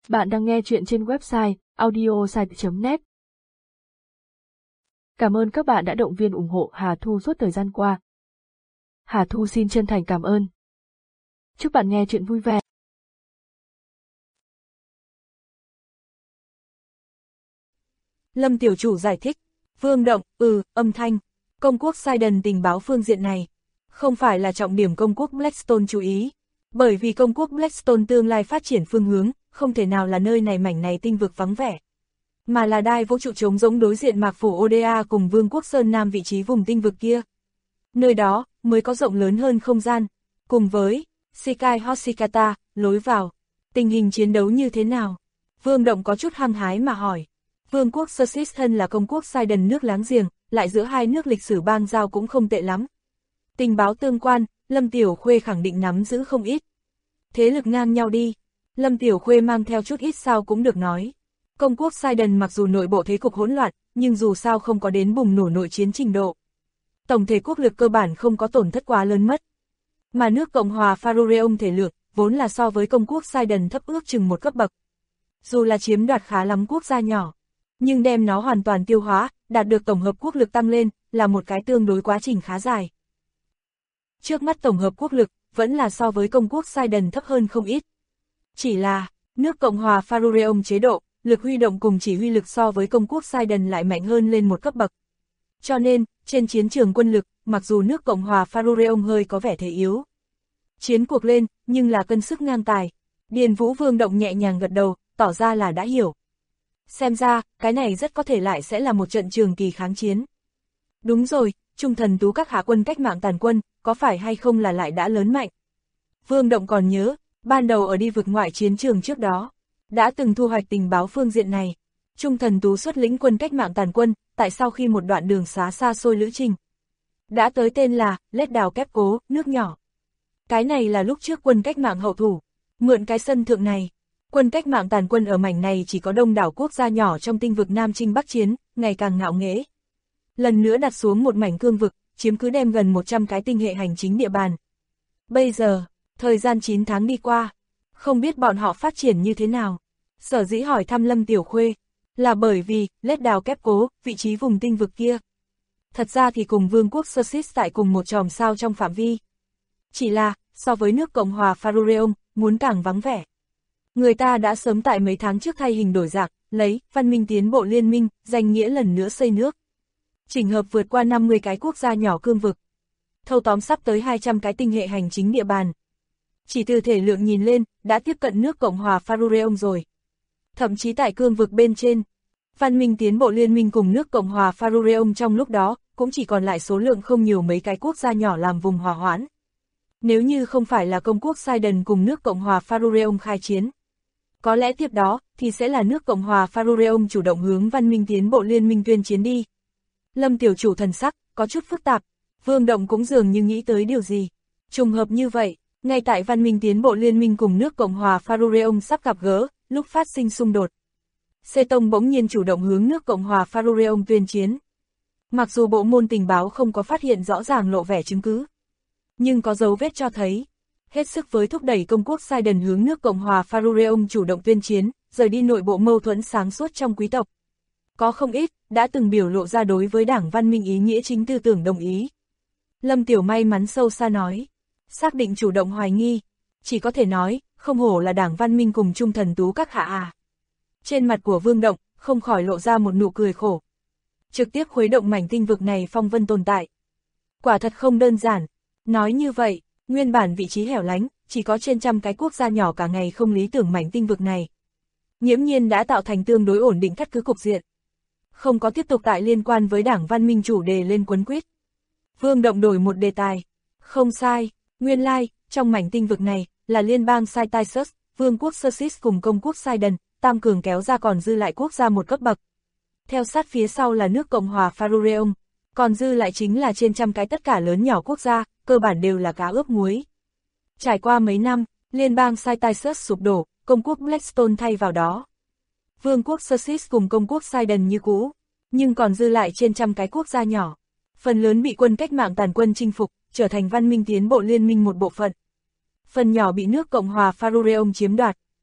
Bạn đang nghe chuyện trên website audiosite.net. Cảm ơn các bạn đã động viên ủng hộ Hà Thu suốt thời gian qua. Hà Thu xin chân thành cảm ơn. Chúc bạn nghe chuyện vui vẻ. Lâm tiểu chủ giải thích. Vương Động, âm thanh. Công quốc Sidon tình báo phương diện này. Không phải là trọng điểm công quốc Blackstone chú ý. Bởi vì công quốc Blackstone tương lai phát triển phương hướng, không thể nào là nơi này mảnh này tinh vực vắng vẻ. Mà là đai vũ trụ trống rỗng đối diện mạc phủ Oda cùng Vương quốc Sơn Nam vị trí vùng tinh vực kia. Nơi đó, mới có rộng lớn hơn không gian. Cùng với Shikai Hoshikata, lối vào. Tình hình chiến đấu như thế nào? Vương Động có chút hăng hái mà hỏi. Vương quốc Sussex thân là công quốc Sidon nước láng giềng, lại giữa hai nước lịch sử bang giao cũng không tệ lắm. Tình báo tương quan, Lâm Tiểu Khuê khẳng định nắm giữ không ít. Thế lực ngang nhau đi. Lâm Tiểu Khuê mang theo chút ít sao cũng được nói. Công quốc Sidon mặc dù nội bộ thế cục hỗn loạn, nhưng dù sao không có đến bùng nổ nội chiến trình độ. Tổng thể quốc lực cơ bản không có tổn thất quá lớn mất. Mà nước Cộng hòa Faroreon thể lực, vốn là so với công quốc Sidon thấp ước chừng một cấp bậc. Dù là chiếm đoạt khá lắm quốc gia nhỏ, nhưng đem nó hoàn toàn tiêu hóa, đạt được tổng hợp quốc lực tăng lên, là một cái tương đối quá trình khá dài. Trước mắt tổng hợp quốc lực, vẫn là so với công quốc Sidon thấp hơn không ít. Chỉ là, nước Cộng hòa Faroreon chế độ, lực huy động cùng chỉ huy lực so với công quốc Sidon lại mạnh hơn lên một cấp bậc. Cho nên, trên chiến trường quân lực, mặc dù nước Cộng hòa Faroreon hơi có vẻ thể yếu. Chiến cuộc lên, nhưng là cân sức ngang tài. Điền Vũ Vương Động nhẹ nhàng gật đầu, tỏ ra là đã hiểu. Xem ra, cái này rất có thể lại sẽ là một trận trường kỳ kháng chiến. Đúng rồi, Trung Thần Tú các hạ quân cách mạng tàn quân, có phải hay không là lại đã lớn mạnh? Vương Động còn nhớ, ban đầu ở đi vực ngoại chiến trường trước đó, đã từng thu hoạch tình báo phương diện này. Trung Thần Tú xuất lĩnh quân cách mạng tàn quân, tại sau khi một đoạn đường xa xôi lữ trình, đã tới tên là Lết Đào Kép Cố, nước nhỏ. Cái này là lúc trước quân cách mạng hậu thủ, mượn cái sân thượng này. Quân cách mạng tàn quân ở mảnh này chỉ có đông đảo quốc gia nhỏ trong tinh vực Nam Chinh Bắc Chiến, ngày càng ngạo nghễ. Lần nữa đặt xuống một mảnh cương vực, chiếm cứ đem gần 100 cái tinh hệ hành chính địa bàn. Bây giờ, thời gian 9 tháng đi qua, không biết bọn họ phát triển như thế nào. Sở dĩ hỏi thăm Lâm Tiểu Khuê, là bởi vì, Lết Đào Kép Cố, vị trí vùng tinh vực kia. Thật ra thì cùng Vương quốc Sussex tại cùng một chòm sao trong phạm vi. Chỉ là, so với nước Cộng hòa Faroreon, muốn càng vắng vẻ. Người ta đã sớm tại mấy tháng trước thay hình đổi dạng, lấy Văn minh Tiến bộ Liên minh, danh nghĩa lần nữa xây nước. Chỉnh hợp vượt qua 50 cái quốc gia nhỏ cương vực. Thâu tóm sắp tới 200 cái tinh hệ hành chính địa bàn. Chỉ từ thể lượng nhìn lên, đã tiếp cận nước Cộng hòa Faroreon rồi. Thậm chí tại cương vực bên trên, Văn minh Tiến bộ Liên minh cùng nước Cộng hòa Faroreon trong lúc đó, cũng chỉ còn lại số lượng không nhiều mấy cái quốc gia nhỏ làm vùng hòa hoãn. Nếu như không phải là công quốc Sidon cùng nước Cộng hòa Faroreon khai chiến, có lẽ tiếp đó, thì sẽ là nước Cộng hòa Faroreon chủ động hướng Văn minh Tiến bộ Liên minh tuyên chiến đi. Lâm tiểu chủ thần sắc, có chút phức tạp, Vương Động cũng dường như nghĩ tới điều gì. Trùng hợp như vậy, ngay tại Văn minh Tiến bộ Liên minh cùng nước Cộng hòa Faroreon sắp gặp gỡ, lúc phát sinh xung đột. Xê Tông bỗng nhiên chủ động hướng nước Cộng hòa Faroreon tuyên chiến. Mặc dù bộ môn tình báo không có phát hiện rõ ràng lộ vẻ chứng cứ, nhưng có dấu vết cho thấy, hết sức với thúc đẩy công quốc Sidon hướng nước Cộng hòa Faroreon chủ động tuyên chiến, rời đi nội bộ mâu thuẫn sáng suốt trong quý tộc. Có không ít, đã từng biểu lộ ra đối với đảng văn minh ý nghĩa chính tư tưởng đồng ý. Lâm Tiểu may mắn sâu xa nói, xác định chủ động hoài nghi, chỉ có thể nói, không hổ là đảng văn minh cùng Trung Thần Tú các hạ à. Trên mặt của Vương Động, không khỏi lộ ra một nụ cười khổ. Trực tiếp khuấy động mảnh tinh vực này phong vân tồn tại. Quả thật không đơn giản, nói như vậy, nguyên bản vị trí hẻo lánh, chỉ có trên trăm cái quốc gia nhỏ cả ngày không lý tưởng mảnh tinh vực này. Nghiễm nhiên đã tạo thành tương đối ổn định cắt cứ cục diện. Không có tiếp tục tại liên quan với đảng văn minh chủ đề lên quấn quýt. Vương Động đổi một đề tài. Không sai, nguyên lai, trong mảnh tinh vực này, là liên bang Cyrtisus, Vương quốc Sussex cùng công quốc Sidon, tam cường kéo ra còn dư lại quốc gia một cấp bậc. Theo sát phía sau là nước Cộng hòa Faroreon, còn dư lại chính là trên trăm cái tất cả lớn nhỏ quốc gia, cơ bản đều là cá ướp muối. Trải qua mấy năm, liên bang Cyrtisus sụp đổ, công quốc Blackstone thay vào đó. Vương quốc Sussex cùng công quốc Sidon như cũ, nhưng còn dư lại trên trăm cái quốc gia nhỏ. Phần lớn bị quân cách mạng tàn quân chinh phục, trở thành Văn minh Tiến bộ Liên minh một bộ phận. Phần nhỏ bị nước Cộng hòa Faroreon chiếm đoạt,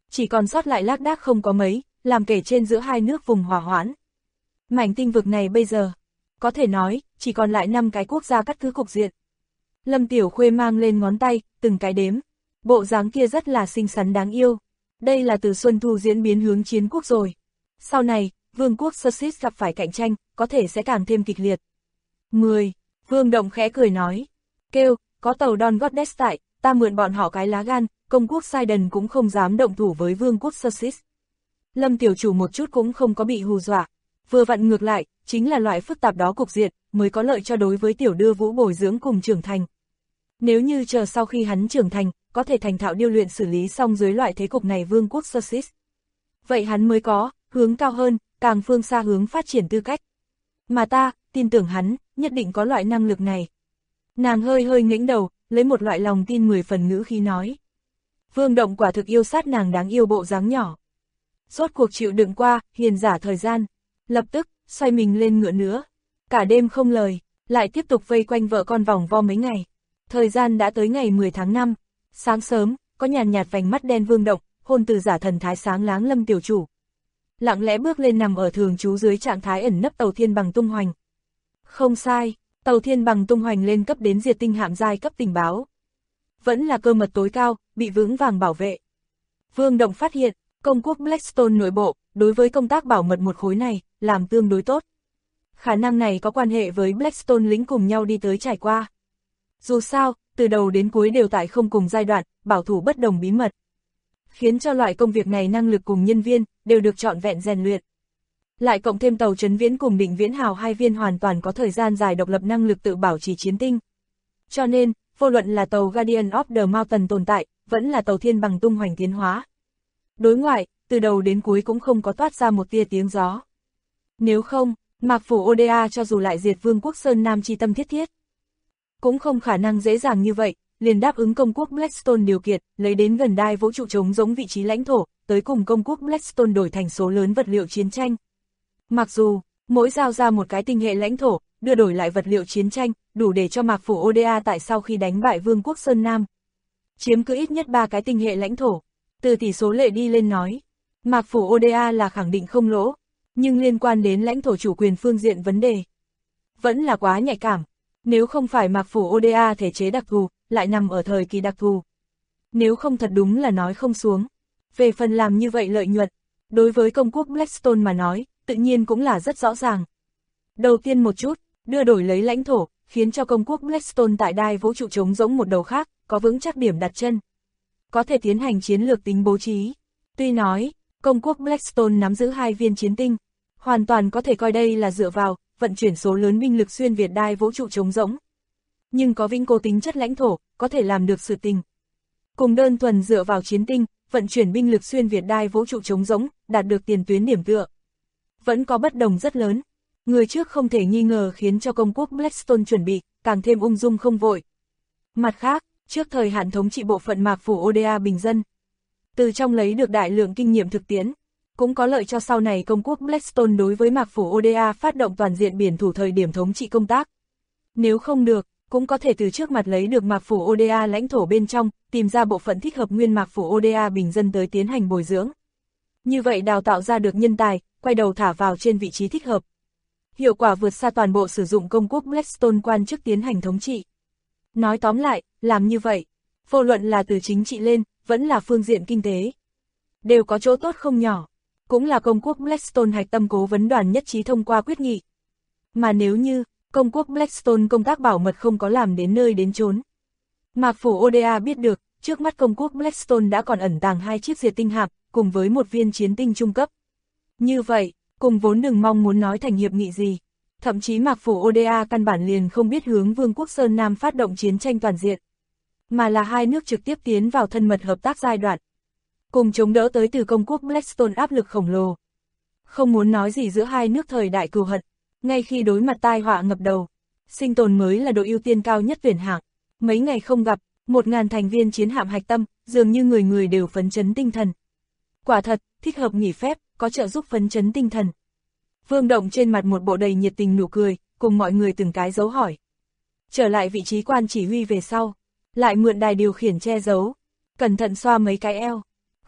chỉ còn sót lại lác đác không có mấy, làm kể trên giữa hai nước vùng hòa hoãn. Mảnh tinh vực này bây giờ, có thể nói, chỉ còn lại 5 cái quốc gia cắt cứ cục diện. Lâm Tiểu Khuê mang lên ngón tay, từng cái đếm. Bộ dáng kia rất là xinh xắn đáng yêu. Đây là từ Xuân Thu diễn biến hướng chiến quốc rồi. Sau này, vương quốc Sussex gặp phải cạnh tranh, có thể sẽ càng thêm kịch liệt. 10. Vương Động khẽ cười nói. Kêu, có tàu Don Goddess tại, ta mượn bọn họ cái lá gan, công quốc Sidon cũng không dám động thủ với vương quốc Sussex. Lâm tiểu chủ một chút cũng không có bị hù dọa. Vừa vặn ngược lại, chính là loại phức tạp đó cục diện, mới có lợi cho đối với tiểu đưa vũ bồi dưỡng cùng trưởng thành. Nếu như chờ sau khi hắn trưởng thành, có thể thành thạo điêu luyện xử lý xong dưới loại thế cục này vương quốc Sussex. Vậy hắn mới có, hướng cao hơn, càng phương xa hướng phát triển tư cách. Mà ta, tin tưởng hắn, nhất định có loại năng lực này. Nàng hơi hơi ngẩng đầu, lấy một loại lòng tin 10 phần ngữ khí nói. Vương Động quả thực yêu sát nàng đáng yêu bộ dáng nhỏ. Rốt cuộc chịu đựng qua, hiền giả thời gian. Lập tức, xoay mình lên ngựa nữa. Cả đêm không lời, lại tiếp tục vây quanh vợ con vòng vo mấy ngày. Thời gian đã tới ngày 10 tháng 5. Sáng sớm, có nhàn nhạt vành mắt đen Vương Động, hôn từ giả thần thái sáng láng Lâm tiểu chủ. Lặng lẽ bước lên nằm ở thường trú dưới trạng thái ẩn nấp tàu Thiên Bằng tung hoành. Không sai, tàu Thiên Bằng tung hoành lên cấp đến diệt tinh hạm giai cấp tình báo. Vẫn là cơ mật tối cao, bị vững vàng bảo vệ. Vương Động phát hiện, công quốc Blackstone nội bộ, đối với công tác bảo mật một khối này, làm tương đối tốt. Khả năng này có quan hệ với Blackstone lính cùng nhau đi tới trải qua. Dù sao, từ đầu đến cuối đều tại không cùng giai đoạn, bảo thủ bất đồng bí mật. Khiến cho loại công việc này năng lực cùng nhân viên, đều được trọn vẹn rèn luyện. Lại cộng thêm tàu Trấn Viễn cùng Định Viễn Hào hai viên hoàn toàn có thời gian dài độc lập năng lực tự bảo trì chiến tinh. Cho nên, vô luận là tàu Guardian of the Mountain tồn tại, vẫn là tàu Thiên Bằng tung hoành tiến hóa. Đối ngoại, từ đầu đến cuối cũng không có toát ra một tia tiếng gió. Nếu không, Mạc Phủ Oda cho dù lại diệt vương quốc Sơn Nam chi tâm thiết thiết, cũng không khả năng dễ dàng như vậy, liền đáp ứng công quốc Blackstone điều kiện, lấy đến gần đai vũ trụ trống giống vị trí lãnh thổ, tới cùng công quốc Blackstone đổi thành số lớn vật liệu chiến tranh. Mặc dù, mỗi giao ra một cái tinh hệ lãnh thổ, đưa đổi lại vật liệu chiến tranh, đủ để cho Mạc Phủ Oda tại sau khi đánh bại vương quốc Sơn Nam, chiếm cứ ít nhất 3 cái tinh hệ lãnh thổ. Từ tỷ số lệ đi lên nói, Mạc Phủ Oda là khẳng định không lỗ, nhưng liên quan đến lãnh thổ chủ quyền phương diện vấn đề, vẫn là quá nhạy cảm. Nếu không phải Mạc Phủ Oda thể chế đặc thù, lại nằm ở thời kỳ đặc thù. Nếu không thật đúng là nói không xuống. Về phần làm như vậy lợi nhuận, đối với công quốc Blackstone mà nói, tự nhiên cũng là rất rõ ràng. Đầu tiên một chút, đưa đổi lấy lãnh thổ, khiến cho công quốc Blackstone tại đai vũ trụ trống rỗng một đầu khác, có vững chắc điểm đặt chân. Có thể tiến hành chiến lược tính bố trí. Tuy nói, công quốc Blackstone nắm giữ 2 viên chiến tinh, hoàn toàn có thể coi đây là dựa vào vận chuyển số lớn binh lực xuyên việt đai vũ trụ trống rỗng. Nhưng có vĩnh cố tính chất lãnh thổ, có thể làm được sự tình. Cùng đơn thuần dựa vào chiến tinh, vận chuyển binh lực xuyên việt đai vũ trụ trống rỗng, đạt được tiền tuyến điểm tựa. Vẫn có bất đồng rất lớn. Người trước không thể nghi ngờ khiến cho công quốc Blackstone chuẩn bị, càng thêm ung dung không vội. Mặt khác, trước thời hạn thống trị bộ phận Mạc Phủ Oda bình dân, từ trong lấy được đại lượng kinh nghiệm thực tiễn, cũng có lợi cho sau này công quốc Blackstone đối với Mạc Phủ Oda phát động toàn diện biển thủ thời điểm thống trị công tác. Nếu không được, cũng có thể từ trước mặt lấy được Mạc Phủ Oda lãnh thổ bên trong, tìm ra bộ phận thích hợp nguyên Mạc Phủ Oda bình dân tới tiến hành bồi dưỡng. Như vậy đào tạo ra được nhân tài, quay đầu thả vào trên vị trí thích hợp. Hiệu quả vượt xa toàn bộ sử dụng công quốc Blackstone quan chức tiến hành thống trị. Nói tóm lại, làm như vậy, vô luận là từ chính trị lên, vẫn là phương diện kinh tế, đều có chỗ tốt không nhỏ. Cũng là công quốc Blackstone hạch tâm cố vấn đoàn nhất trí thông qua quyết nghị. Mà nếu như, công quốc Blackstone công tác bảo mật không có làm đến nơi đến chốn, Mạc Phủ Oda biết được, trước mắt công quốc Blackstone đã còn ẩn tàng 2 chiếc diệt tinh hạm, cùng với 1 viên chiến tinh trung cấp. Như vậy, cùng vốn đừng mong muốn nói thành hiệp nghị gì. Thậm chí Mạc Phủ Oda căn bản liền không biết hướng vương quốc Sơn Nam phát động chiến tranh toàn diện, mà là hai nước trực tiếp tiến vào thân mật hợp tác giai đoạn, cùng chống đỡ tới từ công quốc Blackstone áp lực khổng lồ. Không muốn nói gì giữa hai nước thời đại cừu hận, ngay khi đối mặt tai họa ngập đầu, sinh tồn mới là độ ưu tiên cao nhất tuyển hạng. Mấy ngày không gặp, 1000 thành viên chiến hạm hạch tâm, dường như người người đều phấn chấn tinh thần. Quả thật, thích hợp nghỉ phép, có trợ giúp phấn chấn tinh thần. Vương Động trên mặt một bộ đầy nhiệt tình nụ cười, cùng mọi người từng cái dấu hỏi. Trở lại vị trí quan chỉ huy về sau, lại mượn đài điều khiển che giấu, cẩn thận xoa mấy cái eo.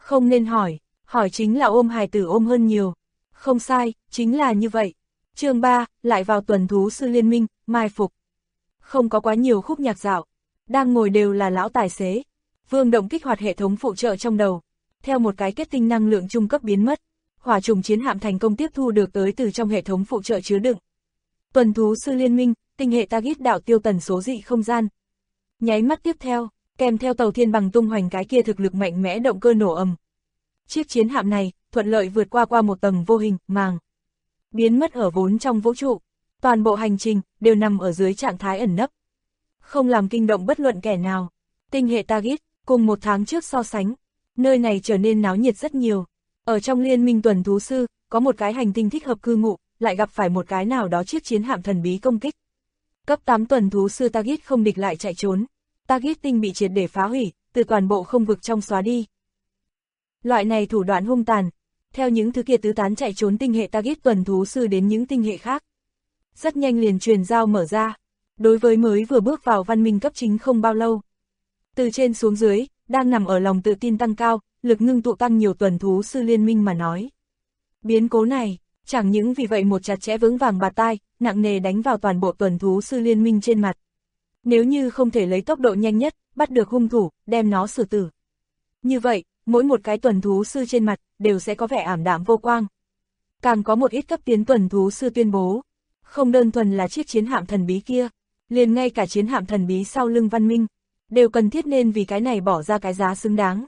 Không nên hỏi chính là ôm hài tử ôm hơn nhiều. Không sai, chính là như vậy. Chương 3, lại vào tuần thú sư liên minh, mai phục. Không có quá nhiều khúc nhạc dạo, đang ngồi đều là lão tài xế. Vương Động kích hoạt hệ thống phụ trợ trong đầu, theo một cái kết tinh năng lượng trung cấp biến mất, hỏa trùng chiến hạm thành công tiếp thu được tới từ trong hệ thống phụ trợ chứa đựng. Tuần thú sư liên minh, tinh hệ Target đạo tiêu tần số dị không gian. Nháy mắt tiếp theo, kèm theo tàu thiên bằng tung hoành cái kia thực lực mạnh mẽ động cơ nổ ầm. Chiếc chiến hạm này, thuận lợi vượt qua một tầng vô hình, màng. Biến mất ở vốn trong vũ trụ. Toàn bộ hành trình, đều nằm ở dưới trạng thái ẩn nấp. Không làm kinh động bất luận kẻ nào. Tinh hệ Target, cùng một tháng trước so sánh, nơi này trở nên náo nhiệt rất nhiều. Ở trong liên minh tuần thú sư, có một cái hành tinh thích hợp cư ngụ, lại gặp phải một cái nào đó chiếc chiến hạm thần bí công kích. Cấp 8 tuần thú sư Target không địch lại chạy trốn. Target tinh bị triệt để phá hủy, từ toàn bộ không vực trong xóa đi. Loại này thủ đoạn hung tàn, theo những thứ kia tứ tán chạy trốn tinh hệ Target tuần thú sư đến những tinh hệ khác. Rất nhanh liền truyền giao mở ra, đối với mới vừa bước vào văn minh cấp chính không bao lâu. Từ trên xuống dưới, đang nằm ở lòng tự tin tăng cao, lực ngưng tụ tăng nhiều tuần thú sư liên minh mà nói. Biến cố này, chẳng những vì vậy một chặt chẽ vững vàng bạt tai, nặng nề đánh vào toàn bộ tuần thú sư liên minh trên mặt. Nếu như không thể lấy tốc độ nhanh nhất, bắt được hung thủ, đem nó xử tử. Như vậy, mỗi một cái tuần thú sư trên mặt, đều sẽ có vẻ ảm đạm vô quang. Càng có một ít cấp tiến tuần thú sư tuyên bố, không đơn thuần là chiếc chiến hạm thần bí kia, liền ngay cả chiến hạm thần bí sau lưng văn minh, đều cần thiết nên vì cái này bỏ ra cái giá xứng đáng.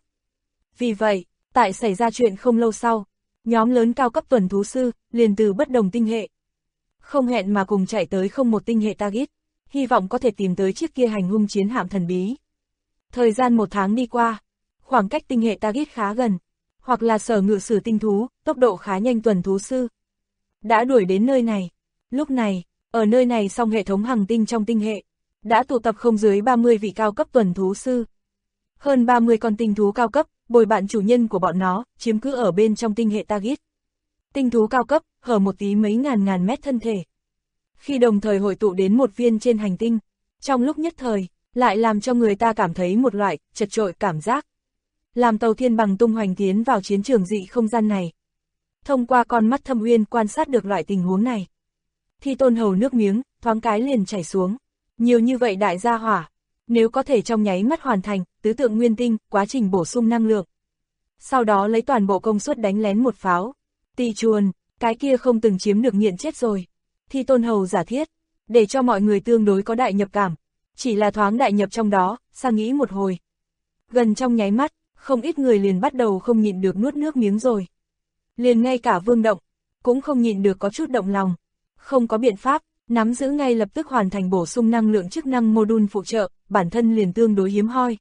Vì vậy, tại xảy ra chuyện không lâu sau, nhóm lớn cao cấp tuần thú sư, liền từ bất đồng tinh hệ. Không hẹn mà cùng chạy tới không một tinh hệ Target, hy vọng có thể tìm tới chiếc kia hành hung chiến hạm thần bí. Thời gian một tháng đi qua, khoảng cách tinh hệ Target khá gần, hoặc là sở ngự sử tinh thú, tốc độ khá nhanh tuần thú sư. Đã đuổi đến nơi này. Lúc này, ở nơi này song hệ thống hành tinh trong tinh hệ, đã tụ tập không dưới 30 vị cao cấp tuần thú sư. Hơn 30 con tinh thú cao cấp, bồi bạn chủ nhân của bọn nó, chiếm cứ ở bên trong tinh hệ Target. Tinh thú cao cấp, hở một tí mấy ngàn mét thân thể. Khi đồng thời hội tụ đến một viên trên hành tinh, trong lúc nhất thời, lại làm cho người ta cảm thấy một loại chật chội cảm giác. Làm tàu thiên bằng tung hoành tiến vào chiến trường dị không gian này. Thông qua con mắt thâm uyên quan sát được loại tình huống này. Thi Tôn hầu nước miếng, thoáng cái liền chảy xuống. Nhiều như vậy đại gia hỏa, nếu có thể trong nháy mắt hoàn thành, tứ tượng nguyên tinh, quá trình bổ sung năng lượng. Sau đó lấy toàn bộ công suất đánh lén một pháo. Tì chuồn, cái kia không từng chiếm được nghiện chết rồi. Thi Tôn hầu giả thiết, để cho mọi người tương đối có đại nhập cảm. Chỉ là thoáng đại nhập trong đó, sang nghĩ một hồi. Gần trong nháy mắt, không ít người liền bắt đầu không nhịn được nuốt nước miếng rồi. Liền ngay cả Vương Động, cũng không nhịn được có chút động lòng. Không có biện pháp, nắm giữ ngay lập tức hoàn thành bổ sung năng lượng chức năng module phụ trợ, bản thân liền tương đối hiếm hoi.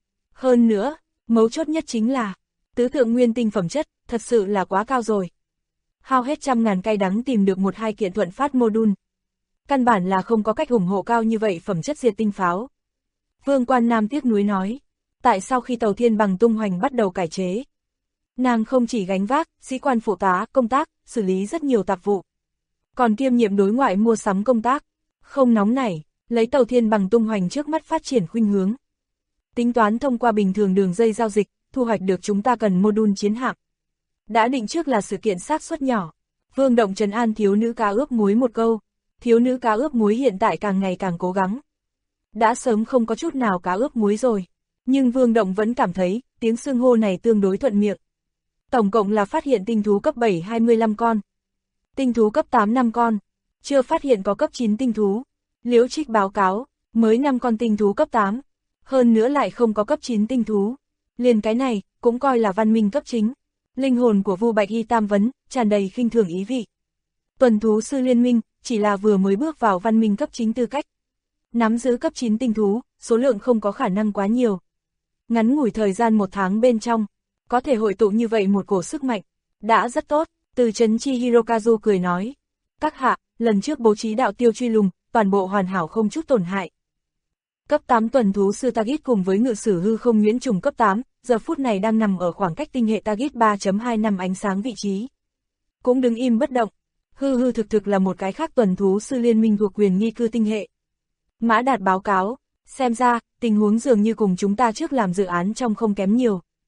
Hơn nữa, mấu chốt nhất chính là, tứ tượng nguyên tinh phẩm chất, thật sự là quá cao rồi. Hao hết trăm ngàn cay đắng tìm được một hai kiện thuận phát module. Căn bản là không có cách ủng hộ cao như vậy phẩm chất diệt tinh pháo. Vương Quan Nam tiếc nuối nói, tại sao khi tàu thiên bằng tung hoành bắt đầu cải chế, nàng không chỉ gánh vác, sĩ quan phụ tá, công tác, xử lý rất nhiều tạp vụ, còn kiêm nhiệm đối ngoại mua sắm công tác, không nóng nảy, lấy tàu thiên bằng tung hoành trước mắt phát triển khuynh hướng. Tính toán thông qua bình thường đường dây giao dịch, thu hoạch được chúng ta cần module chiến hạm. Đã định trước là sự kiện xác suất nhỏ. Vương Động trấn an thiếu nữ cá ướp muối một câu, thiếu nữ cá ướp muối hiện tại càng ngày càng cố gắng. Đã sớm không có chút nào cá ướp muối rồi, nhưng Vương Động vẫn cảm thấy, tiếng xưng hô này tương đối thuận miệng. Tổng cộng là phát hiện tinh thú cấp 7 25 con. Tinh thú cấp 8 5 con, chưa phát hiện có cấp 9 tinh thú. Liễu Trích báo cáo, mới 5 con tinh thú cấp 8, hơn nữa lại không có cấp 9 tinh thú. Liền cái này, cũng coi là văn minh cấp chính. Linh hồn của Vu Bạch Y tam vấn, tràn đầy khinh thường ý vị. Tuần thú sư liên minh, chỉ là vừa mới bước vào văn minh cấp chính tư cách. Nắm giữ cấp 9 tinh thú, số lượng không có khả năng quá nhiều. Ngắn ngủi thời gian một tháng bên trong, có thể hội tụ như vậy một cổ sức mạnh, đã rất tốt. Từ Trấn Chi Hirokazu cười nói, các hạ, lần trước bố trí đạo tiêu truy lùng, toàn bộ hoàn hảo không chút tổn hại. Cấp 8 tuần thú sư Target cùng với ngự sử hư không Nguyễn Trùng cấp 8, giờ phút này đang nằm ở khoảng cách tinh hệ Target 3.25 ánh sáng vị trí. Cũng đứng im bất động, hư thực là một cái khác tuần thú sư liên minh thuộc quyền nghi cư tinh hệ. Mã Đạt báo cáo, xem ra, tình huống dường như cùng chúng ta trước làm dự án trong không kém nhiều.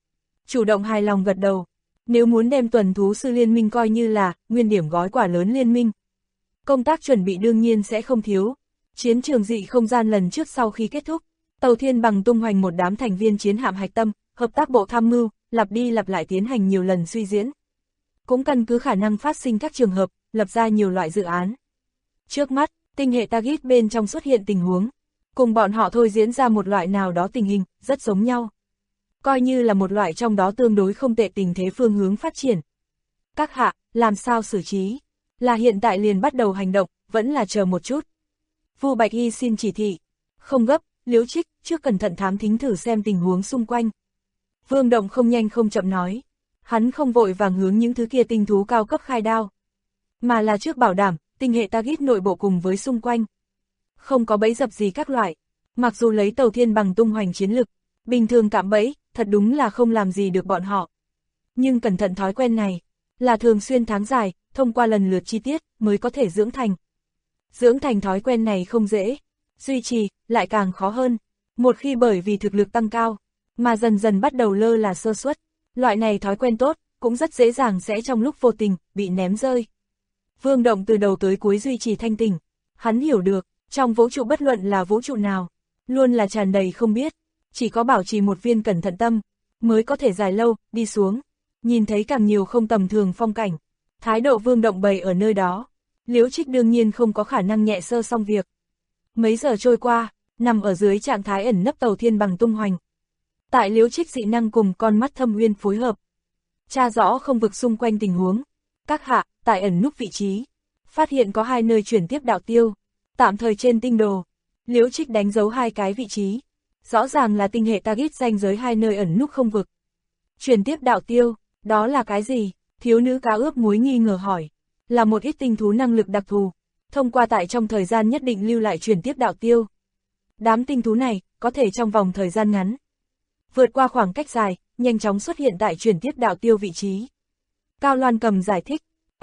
chủ động hài lòng gật đầu. Nếu muốn đem tuần thú sư liên minh coi như là nguyên điểm gói quả lớn liên minh, công tác chuẩn bị đương nhiên sẽ không thiếu. Chiến trường dị không gian lần trước sau khi kết thúc, tàu Thiên Bằng tung hoành một đám thành viên chiến hạm hạch tâm, hợp tác bộ tham mưu, lặp đi lặp lại tiến hành nhiều lần suy diễn. Cũng căn cứ khả năng phát sinh các trường hợp, lập ra nhiều loại dự án. Trước mắt, tinh hệ Target bên trong xuất hiện tình huống, cùng bọn họ thôi diễn ra một loại nào đó tình hình, rất giống nhau. Coi như là một loại trong đó tương đối không tệ tình thế phương hướng phát triển. Các hạ, làm sao xử trí? Là hiện tại liền bắt đầu hành động, vẫn là chờ một chút. Vu Bạch Y xin chỉ thị. Không gấp, Liễu Trích, trước cẩn thận thám thính thử xem tình huống xung quanh. Vương Động không nhanh không chậm nói. Hắn không vội vàng hướng những thứ kia tinh thú cao cấp khai đao, mà là trước bảo đảm, tinh hệ Target nội bộ cùng với xung quanh. Không có bẫy dập gì các loại. Mặc dù lấy tàu Thiên Bằng tung hoành chiến lực, bình thường cạm bẫy, thật đúng là không làm gì được bọn họ. Nhưng cẩn thận thói quen này, là thường xuyên tháng dài, thông qua lần lượt chi tiết, mới có thể dưỡng thành. Dưỡng thành thói quen này không dễ, duy trì, lại càng khó hơn. Một khi bởi vì thực lực tăng cao, mà dần dần bắt đầu lơ là sơ suất, loại này thói quen tốt, cũng rất dễ dàng sẽ trong lúc vô tình, bị ném rơi. Vương Động từ đầu tới cuối duy trì thanh tỉnh, hắn hiểu được, trong vũ trụ bất luận là vũ trụ nào, luôn là tràn đầy không biết, chỉ có bảo trì một viên cẩn thận tâm, mới có thể dài lâu, đi xuống, nhìn thấy càng nhiều không tầm thường phong cảnh. Thái độ Vương Động bày ở nơi đó, Liễu Trích đương nhiên không có khả năng nhẹ sơ xong việc. Mấy giờ trôi qua, nằm ở dưới trạng thái ẩn nấp tàu Thiên Bằng tung hoành. Tại Liễu Trích dị năng cùng con mắt thâm uyên phối hợp, tra rõ không vực xung quanh tình huống. Các hạ, tại ẩn núp vị trí, phát hiện có 2 nơi chuyển tiếp đạo tiêu, tạm thời trên tinh đồ. Liễu Trích đánh dấu 2 cái vị trí, rõ ràng là tinh hệ Target ranh giới 2 nơi ẩn núp không vực. Chuyển tiếp đạo tiêu, đó là cái gì? Thiếu nữ cá ướp muối nghi ngờ hỏi. Là một ít tinh thú năng lực đặc thù, thông qua tại trong thời gian nhất định lưu lại chuyển tiếp đạo tiêu. Đám tinh thú này, có thể trong vòng thời gian ngắn, vượt qua khoảng cách dài, nhanh chóng xuất hiện tại chuyển tiếp đạo tiêu vị trí. Cao Loan Cầm giải thích,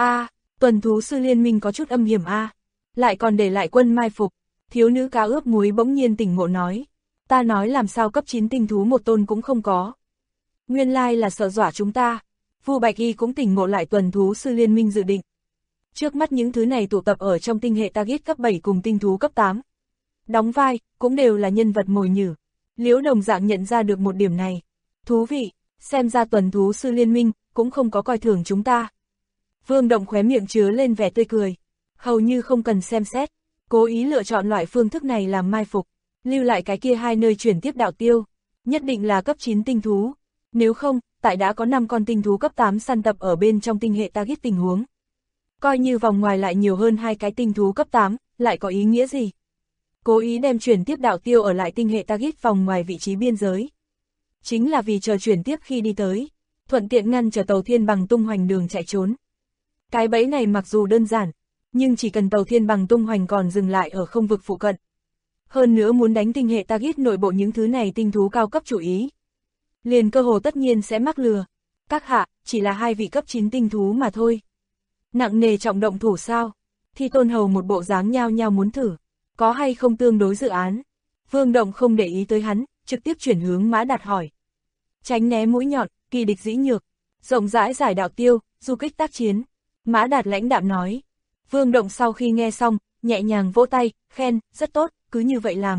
tuần thú sư liên minh có chút âm hiểm lại còn để lại quân mai phục. Thiếu nữ cá ướp muối bỗng nhiên tỉnh ngộ nói, ta nói làm sao cấp 9 tinh thú một tôn cũng không có. Nguyên lai là sợ dọa chúng ta. Vu Bạch Y cũng tỉnh ngộ lại tuần thú sư liên minh dự định. Trước mắt những thứ này tụ tập ở trong tinh hệ Target cấp 7 cùng tinh thú cấp 8. Đóng vai, cũng đều là nhân vật mồi nhử. Liễu đồng dạng nhận ra được một điểm này. Thú vị, xem ra tuần thú sư liên minh, cũng không có coi thường chúng ta. Vương Động khóe miệng chứa lên vẻ tươi cười. Hầu như không cần xem xét, cố ý lựa chọn loại phương thức này làm mai phục, lưu lại cái kia 2 nơi chuyển tiếp đạo tiêu, nhất định là cấp 9 tinh thú. Nếu không, tại đã có 5 con tinh thú cấp 8 săn tập ở bên trong tinh hệ Target tình huống. Coi như vòng ngoài lại nhiều hơn 2 cái tinh thú cấp 8, lại có ý nghĩa gì? Cố ý đem chuyển tiếp đạo tiêu ở lại tinh hệ Target vòng ngoài vị trí biên giới. Chính là vì chờ chuyển tiếp khi đi tới, thuận tiện ngăn trở tàu Thiên Bằng tung hoành đường chạy trốn. Cái bẫy này mặc dù đơn giản, nhưng chỉ cần tàu Thiên Bằng tung hoành còn dừng lại ở không vực phụ cận. Hơn nữa muốn đánh tinh hệ Target nội bộ những thứ này tinh thú cao cấp chủ ý, liền cơ hồ tất nhiên sẽ mắc lừa. Các hạ, chỉ là 2 vị cấp 9 tinh thú mà thôi. Nặng nề trọng động thủ sao? Thi Tôn Hầu một bộ dáng nhao nhao muốn thử, có hay không tương đối dự án. Vương Động không để ý tới hắn, trực tiếp chuyển hướng Mã Đạt hỏi. Tránh né mũi nhọn, kỳ địch dĩ nhược, rộng rãi giải đạo tiêu, du kích tác chiến. Mã Đạt lãnh đạm nói. Vương Động sau khi nghe xong, nhẹ nhàng vỗ tay, khen, rất tốt, cứ như vậy làm.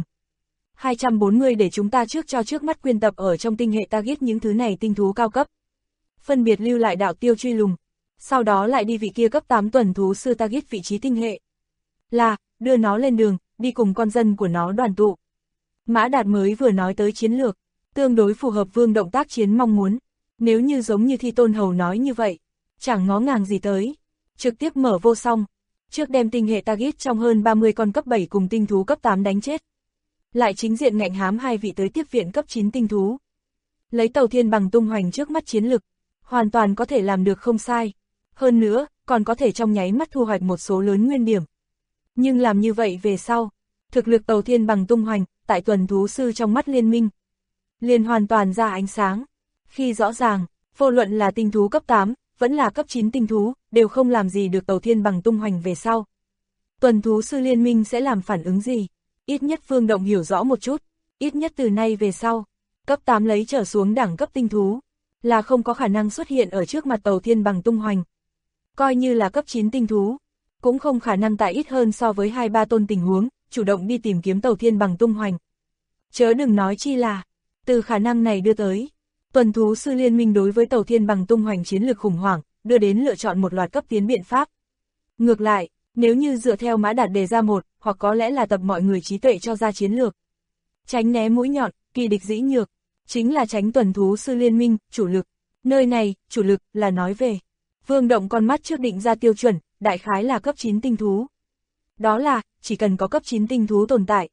240 để chúng ta trước mắt quyên tập ở trong tinh hệ Target những thứ này tinh thú cao cấp. Phân biệt lưu lại đạo tiêu truy lùng, sau đó lại đi vị kia cấp 8 tuần thú sư Target vị trí tinh hệ. Là, đưa nó lên đường, đi cùng con dân của nó đoàn tụ. Mã Đạt mới vừa nói tới chiến lược, tương đối phù hợp Vương Động tác chiến mong muốn. Nếu như giống như Thi Tôn Hầu nói như vậy, chẳng ngó ngàng gì tới, trực tiếp mở vô song, trước đem tinh hệ Target trong hơn 30 con cấp 7 cùng tinh thú cấp 8 đánh chết. Lại chính diện ngạnh hám 2 vị tới tiếp viện cấp 9 tinh thú. Lấy tàu Thiên Bằng tung hoành trước mắt chiến lực, hoàn toàn có thể làm được không sai. Hơn nữa, còn có thể trong nháy mắt thu hoạch một số lớn nguyên điểm. Nhưng làm như vậy về sau, thực lực tàu Thiên Bằng tung hoành, tại tuần thú sư trong mắt liên minh, liền hoàn toàn ra ánh sáng. Khi rõ ràng, vô luận là tinh thú cấp 8, vẫn là cấp 9 tinh thú, đều không làm gì được tàu Thiên Bằng tung hoành về sau. Tuần thú sư liên minh sẽ làm phản ứng gì? Ít nhất Vương Động hiểu rõ một chút, ít nhất từ nay về sau, cấp 8 lấy trở xuống đẳng cấp tinh thú, là không có khả năng xuất hiện ở trước mặt tàu thiên bằng tung hoành. Coi như là cấp 9 tinh thú, cũng không khả năng tại ít hơn so với 2-3 tôn tình huống, chủ động đi tìm kiếm tàu thiên bằng tung hoành. Chớ đừng nói chi là, từ khả năng này đưa tới, tuần thú sư liên minh đối với tàu thiên bằng tung hoành chiến lược khủng hoảng, đưa đến lựa chọn một loạt cấp tiến biện pháp. Ngược lại, nếu như dựa theo Mã Đạt đề ra một, hoặc có lẽ là tập mọi người trí tuệ cho ra chiến lược. Tránh né mũi nhọn, kỳ địch dĩ nhược, chính là tránh tuần thú sư liên minh, chủ lực. Nơi này, chủ lực, là nói về. Vương Động con mắt trước định ra tiêu chuẩn, đại khái là cấp 9 tinh thú. Đó là, chỉ cần có cấp 9 tinh thú tồn tại.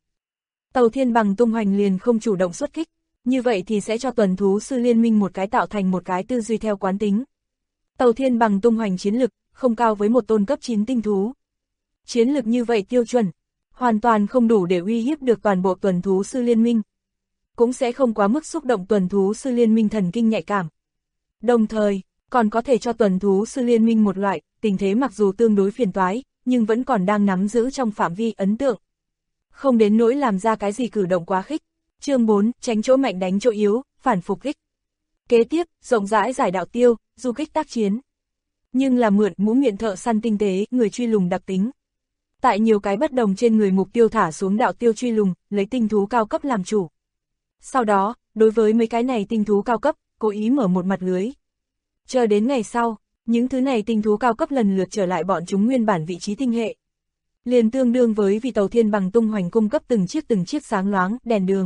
Tàu thiên bằng tung hoành liền không chủ động xuất kích, như vậy thì sẽ cho tuần thú sư liên minh một cái tạo thành một cái tư duy theo quán tính. Tàu thiên bằng tung hoành chiến lực, không cao với một tôn cấp 9 tinh thú. Chiến lực như vậy tiêu chuẩn, hoàn toàn không đủ để uy hiếp được toàn bộ tuần thú sư liên minh. Cũng sẽ không quá mức xúc động tuần thú sư liên minh thần kinh nhạy cảm. Đồng thời, còn có thể cho tuần thú sư liên minh một loại, tình thế mặc dù tương đối phiền toái, nhưng vẫn còn đang nắm giữ trong phạm vi ấn tượng. Không đến nỗi làm ra cái gì cử động quá khích. Chương 4, tránh chỗ mạnh đánh chỗ yếu, phản phục kích. Kế tiếp, rộng rãi giải đạo tiêu, du kích tác chiến. Nhưng là mượn mũ miệng thợ săn tinh tế, người truy lùng đặc tính. Tại nhiều cái bất đồng trên người mục tiêu thả xuống đạo tiêu truy lùng, lấy tinh thú cao cấp làm chủ. Sau đó, đối với mấy cái này tinh thú cao cấp, cố ý mở một mặt lưới. Chờ đến ngày sau, những thứ này tinh thú cao cấp lần lượt trở lại bọn chúng nguyên bản vị trí tinh hệ. Liền tương đương với vì tàu thiên bằng tung hoành cung cấp từng chiếc sáng loáng, đèn đường.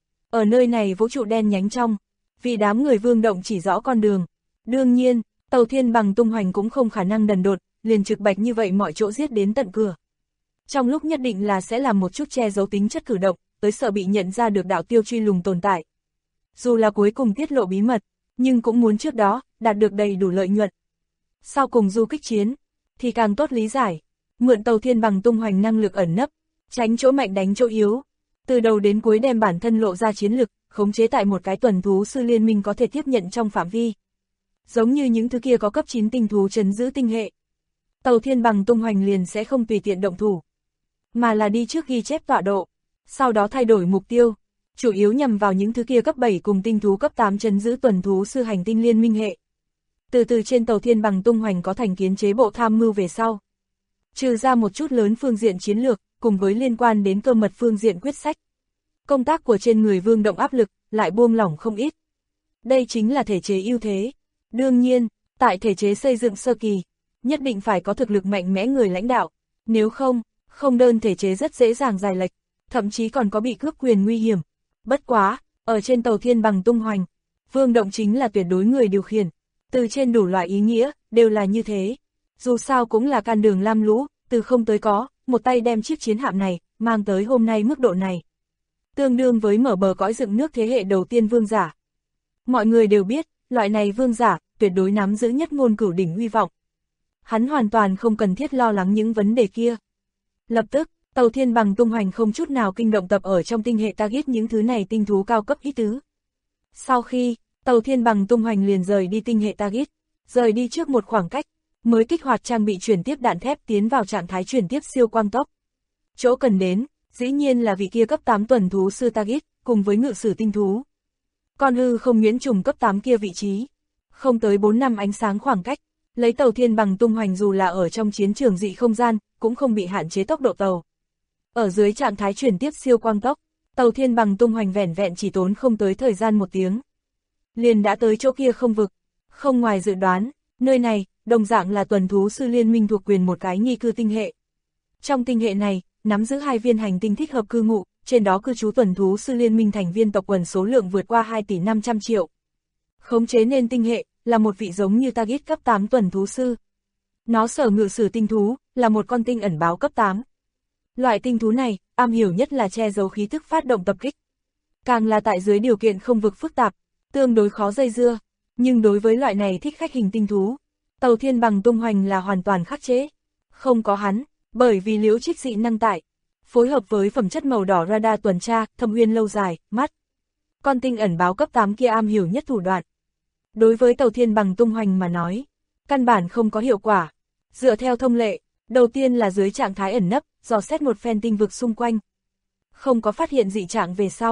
Ở nơi này vũ trụ đen nhánh trong, vì đám người Vương Động chỉ rõ con đường. Đương nhiên, tàu thiên bằng tung hoành cũng không khả năng đần đột, liền trực bạch như vậy mọi chỗ giết đến tận cửa. Trong lúc nhất định là sẽ làm một chút che giấu tính chất cử động, tới sợ bị nhận ra được đạo tiêu truy lùng tồn tại. Dù là cuối cùng tiết lộ bí mật, nhưng cũng muốn trước đó, đạt được đầy đủ lợi nhuận. Sau cùng du kích chiến, thì càng tốt lý giải. Mượn tàu thiên bằng tung hoành năng lực ẩn nấp, tránh chỗ mạnh đánh chỗ yếu. Từ đầu đến cuối đem bản thân lộ ra chiến lực, khống chế tại một cái tuần thú sư liên minh có thể tiếp nhận trong phạm vi. Giống như những thứ kia có cấp 9 tinh thú trấn giữ tinh hệ. Tàu thiên bằng tung hoành liền sẽ không tùy tiện động thủ, mà là đi trước ghi chép tọa độ, sau đó thay đổi mục tiêu, chủ yếu nhằm vào những thứ kia cấp 7 cùng tinh thú cấp 8 trấn giữ tuần thú sư hành tinh liên minh hệ. Từ trên tàu thiên bằng tung hoành có thành kiến chế bộ tham mưu về sau. Trừ ra một chút lớn phương diện chiến lược, cùng với liên quan đến cơ mật phương diện quyết sách. Công tác của trên người Vương Động áp lực, lại buông lỏng không ít. Đây chính là thể chế ưu thế. Đương nhiên, tại thể chế xây dựng sơ kỳ, nhất định phải có thực lực mạnh mẽ người lãnh đạo. Nếu không, không đơn thể chế rất dễ dàng dài lệch, thậm chí còn có bị cướp quyền nguy hiểm. Bất quá, ở trên tàu thiên bằng tung hoành, Vương Động chính là tuyệt đối người điều khiển. Từ trên đủ loại ý nghĩa, đều là như thế. Dù sao cũng là can đường lam lũ, từ không tới có, một tay đem chiếc chiến hạm này, mang tới hôm nay mức độ này. Tương đương với mở bờ cõi dựng nước thế hệ đầu tiên vương giả. Mọi người đều biết, loại này vương giả, tuyệt đối nắm giữ nhất ngôn cửu đỉnh uy vọng. Hắn hoàn toàn không cần thiết lo lắng những vấn đề kia. Lập tức, tàu thiên bằng tung hoành không chút nào kinh động tập ở trong tinh hệ target những thứ này tinh thú cao cấp ý tứ. Sau khi, tàu thiên bằng tung hoành liền rời đi tinh hệ target, rời đi trước một khoảng cách, mới kích hoạt trang bị chuyển tiếp đạn thép tiến vào trạng thái chuyển tiếp siêu quang tốc. Chỗ cần đến, dĩ nhiên là vị kia cấp 8 tuần thú sư target, cùng với ngự sử tinh thú. Con hư không nhuyễn trùng cấp 8 kia vị trí, không tới 4 năm ánh sáng khoảng cách, lấy tàu thiên bằng tung hoành dù là ở trong chiến trường dị không gian, cũng không bị hạn chế tốc độ tàu. Ở dưới trạng thái chuyển tiếp siêu quang tốc, tàu thiên bằng tung hoành vẻn vẹn chỉ tốn không tới thời gian 1 tiếng. Liền đã tới chỗ kia không vực, không ngoài dự đoán, nơi này, đồng dạng là tuần thú sư liên minh thuộc quyền một cái nghi cư tinh hệ. Trong tinh hệ này, nắm giữ 2 viên hành tinh thích hợp cư ngụ, trên đó cư trú tuần thú sư liên minh thành viên tộc quần số lượng vượt qua 2 tỷ 500 triệu. Khống chế nên tinh hệ, là một vị giống như target cấp 8 tuần thú sư. Nó sở ngự sử tinh thú, là một con tinh ẩn báo cấp 8. Loại tinh thú này, am hiểu nhất là che giấu khí thức phát động tập kích. Càng là tại dưới điều kiện không vực phức tạp, tương đối khó dây dưa, nhưng đối với loại này thích khách hình tinh thú, tàu thiên bằng tung hoành là hoàn toàn khắc chế. Không có hắn, bởi vì liễu trích dị năng tại, phối hợp với phẩm chất màu đỏ radar tuần tra, thâm uyên lâu dài, mắt. Con tinh ẩn báo cấp 8 kia am hiểu nhất thủ đoạn. Đối với tàu thiên bằng tung hoành mà nói, căn bản không có hiệu quả. Dựa theo thông lệ, đầu tiên là dưới trạng thái ẩn nấp, dò xét một phen tinh vực xung quanh. Không có phát hiện dị trạng về sau,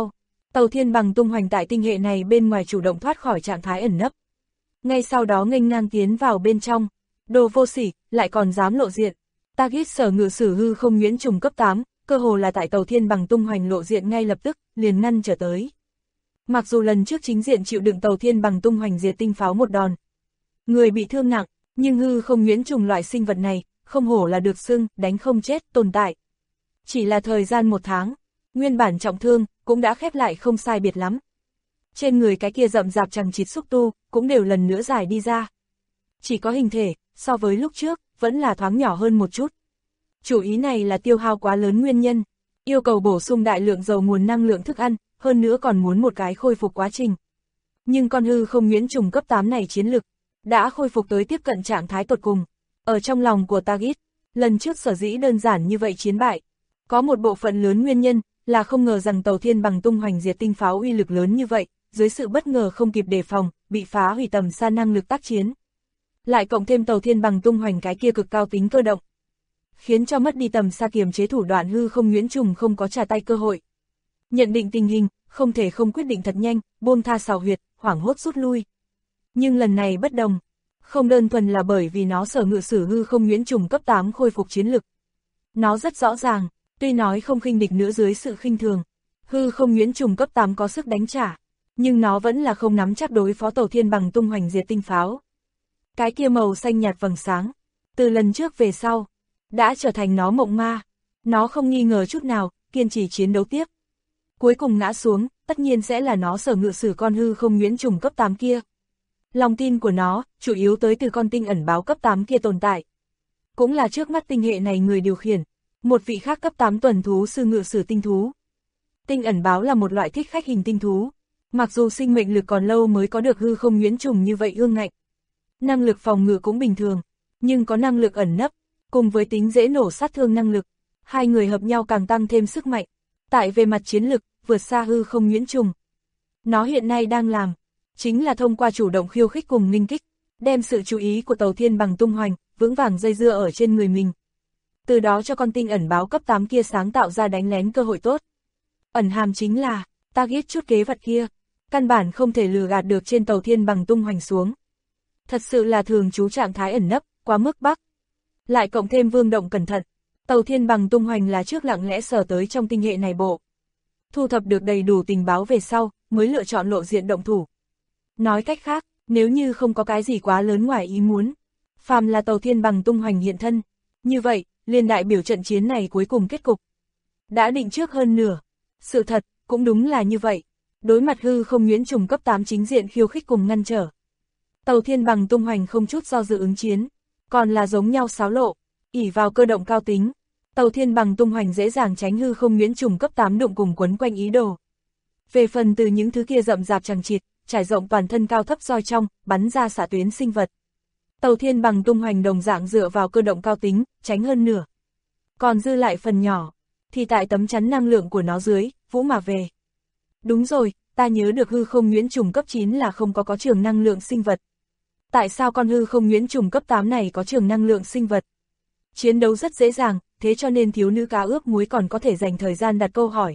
Tàu thiên bằng tung hoành tại tinh hệ này bên ngoài chủ động thoát khỏi trạng thái ẩn nấp. Ngay sau đó nghênh ngang tiến vào bên trong. Đồ vô sỉ, lại còn dám lộ diện. Target sở ngự sử hư không nhuyễn trùng cấp 8, cơ hồ là tại tàu thiên bằng tung hoành lộ diện ngay lập tức, liền ngăn trở tới. Mặc dù lần trước chính diện chịu đựng tàu thiên bằng tung hoành diệt tinh pháo một đòn, người bị thương nặng, nhưng hư không nhuyễn trùng loại sinh vật này, không hổ là được xưng, đánh không chết, tồn tại. Chỉ là thời gian 1 tháng, nguyên bản trọng thương, cũng đã khép lại không sai biệt lắm. Trên người cái kia rậm rạp chằng chịt xúc tu, cũng đều lần nữa giải đi ra. Chỉ có hình thể, so với lúc trước, vẫn là thoáng nhỏ hơn một chút. Chủ ý này là tiêu hao quá lớn nguyên nhân, yêu cầu bổ sung đại lượng dầu nguồn năng lượng thức ăn, hơn nữa còn muốn một cái khôi phục quá trình. Nhưng con hư không nhuyễn trùng cấp 8 này chiến lực, đã khôi phục tới tiếp cận trạng thái tột cùng. Ở trong lòng của Target, lần trước sở dĩ đơn giản như vậy chiến bại, có một bộ phận lớn nguyên nhân, là không ngờ rằng tàu thiên bằng tung hoành diệt tinh pháo uy lực lớn như vậy, dưới sự bất ngờ không kịp đề phòng, bị phá hủy tầm xa năng lực tác chiến. Lại cộng thêm tàu thiên bằng tung hoành cái kia cực cao tính cơ động, khiến cho mất đi tầm xa kiềm chế thủ đoạn hư không nhuyễn trùng không có trả tay cơ hội. Nhận định tình hình, không thể không quyết định thật nhanh, buông tha xào huyệt, hoảng hốt rút lui. Nhưng lần này bất đồng, không đơn thuần là bởi vì nó sở ngự sử hư không nhuyễn trùng cấp 8 khôi phục chiến lực. Nó rất rõ ràng, tuy nói không khinh địch nữa dưới sự khinh thường, hư không nhuyễn trùng cấp 8 có sức đánh trả, nhưng nó vẫn là không nắm chắc đối phó tàu thiên bằng tung hoành diệt tinh pháo. Cái kia màu xanh nhạt vầng sáng, từ lần trước về sau, đã trở thành nó mộng ma. Nó không nghi ngờ chút nào, kiên trì chiến đấu tiếp. Cuối cùng ngã xuống, tất nhiên sẽ là nó sở ngự sử con hư không nhuyễn trùng cấp 8 kia. Lòng tin của nó, chủ yếu tới từ con tinh ẩn báo cấp 8 kia tồn tại. Cũng là trước mắt tinh hệ này người điều khiển, một vị khác cấp 8 tuần thú sư ngự sử tinh thú. Tinh ẩn báo là một loại thích khách hình tinh thú. Mặc dù sinh mệnh lực còn lâu mới có được hư không nhuyễn trùng như vậy ương ngạnh, năng lực phòng ngự cũng bình thường, nhưng có năng lực ẩn nấp, cùng với tính dễ nổ sát thương năng lực, hai người hợp nhau càng tăng thêm sức mạnh. Tại về mặt chiến lực, vượt xa hư không nhuyễn trùng. Nó hiện nay đang làm, chính là thông qua chủ động khiêu khích cùng nghênh kích, đem sự chú ý của tàu thiên bằng tung hoành, vững vàng dây dưa ở trên người mình. Từ đó cho con tinh ẩn báo cấp 8 kia sáng tạo ra đánh lén cơ hội tốt. Ẩn hàm chính là, Target chút kế vật kia, căn bản không thể lừa gạt được trên tàu thiên bằng tung hoành xuống. Thật sự là thường trú trạng thái ẩn nấp, quá mức bắc. Lại cộng thêm Vương Động cẩn thận, tàu thiên bằng tung hoành là trước lặng lẽ sờ tới trong tinh hệ này bộ. Thu thập được đầy đủ tình báo về sau, mới lựa chọn lộ diện động thủ. Nói cách khác, nếu như không có cái gì quá lớn ngoài ý muốn, phàm là tàu thiên bằng tung hoành hiện thân, như vậy, liên đại biểu trận chiến này cuối cùng kết cục đã định trước hơn nửa. Sự thật, cũng đúng là như vậy. Đối mặt hư không nhuyễn trùng cấp 8 chính diện khiêu khích cùng ngăn trở, tàu thiên bằng tung hoành không chút do dự ứng chiến, còn là giống nhau xáo lộ, ỷ vào cơ động cao tính. Tàu thiên bằng tung hoành dễ dàng tránh hư không nhuyễn trùng cấp 8 đụng cùng quấn quanh ý đồ. Về phần từ những thứ kia rậm rạp chằng chịt, trải rộng toàn thân cao thấp roi trong, bắn ra xạ tuyến sinh vật, tàu thiên bằng tung hoành đồng dạng dựa vào cơ động cao tính, tránh hơn nửa. Còn dư lại phần nhỏ, thì tại tấm chắn năng lượng của nó dưới, vũ mà về. Đúng rồi, ta nhớ được hư không nhuyễn trùng cấp 9 là không có trường năng lượng sinh vật. Tại sao con hư không nhuyễn trùng cấp 8 này có trường năng lượng sinh vật? Chiến đấu rất dễ dàng, thế cho nên thiếu nữ cá ướp muối còn có thể dành thời gian đặt câu hỏi.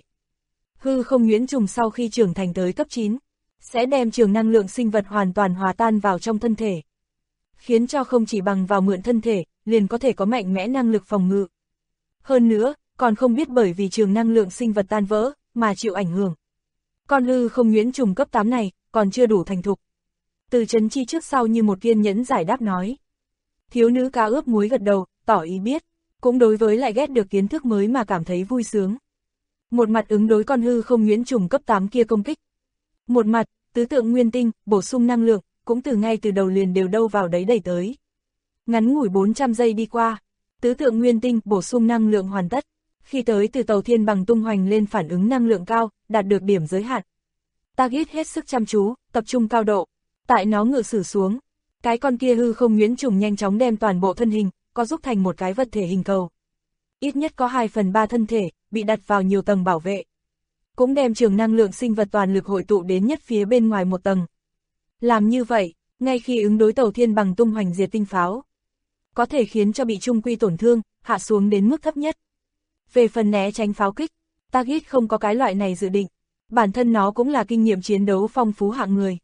Hư không nhuyễn trùng sau khi trưởng thành tới cấp 9, sẽ đem trường năng lượng sinh vật hoàn toàn hòa tan vào trong thân thể, khiến cho không chỉ bằng vào mượn thân thể, liền có thể có mạnh mẽ năng lực phòng ngự. Hơn nữa, còn không biết bởi vì trường năng lượng sinh vật tan vỡ, mà chịu ảnh hưởng. Con hư không nhuyễn trùng cấp 8 này, còn chưa đủ thành thục. Từ Chấn Chi trước sau như một kiên nhẫn giải đáp nói. Thiếu nữ cá ướp muối gật đầu, tỏ ý biết, cũng đối với lại ghét được kiến thức mới mà cảm thấy vui sướng. Một mặt ứng đối con hư không nhuyễn trùng cấp 8 kia công kích. Một mặt, tứ tượng nguyên tinh, bổ sung năng lượng, cũng từ ngay từ đầu liền đều đâu vào đấy đẩy tới. Ngắn ngủi 400 giây đi qua, tứ tượng nguyên tinh, bổ sung năng lượng hoàn tất. Khi tới từ tàu thiên bằng tung hoành lên phản ứng năng lượng cao, đạt được điểm giới hạn. Target hết sức chăm chú, tập trung cao độ. Tại nó ngự sử xuống, cái con kia hư không nhuyễn trùng nhanh chóng đem toàn bộ thân hình, có giúp thành một cái vật thể hình cầu. Ít nhất có 2/3 thân thể, bị đặt vào nhiều tầng bảo vệ. Cũng đem trường năng lượng sinh vật toàn lực hội tụ đến nhất phía bên ngoài một tầng. Làm như vậy, ngay khi ứng đối tàu thiên bằng tung hoành diệt tinh pháo, có thể khiến cho bị trung quy tổn thương, hạ xuống đến mức thấp nhất. Về phần né tránh pháo kích, Target không có cái loại này dự định. Bản thân nó cũng là kinh nghiệm chiến đấu phong phú hạng người.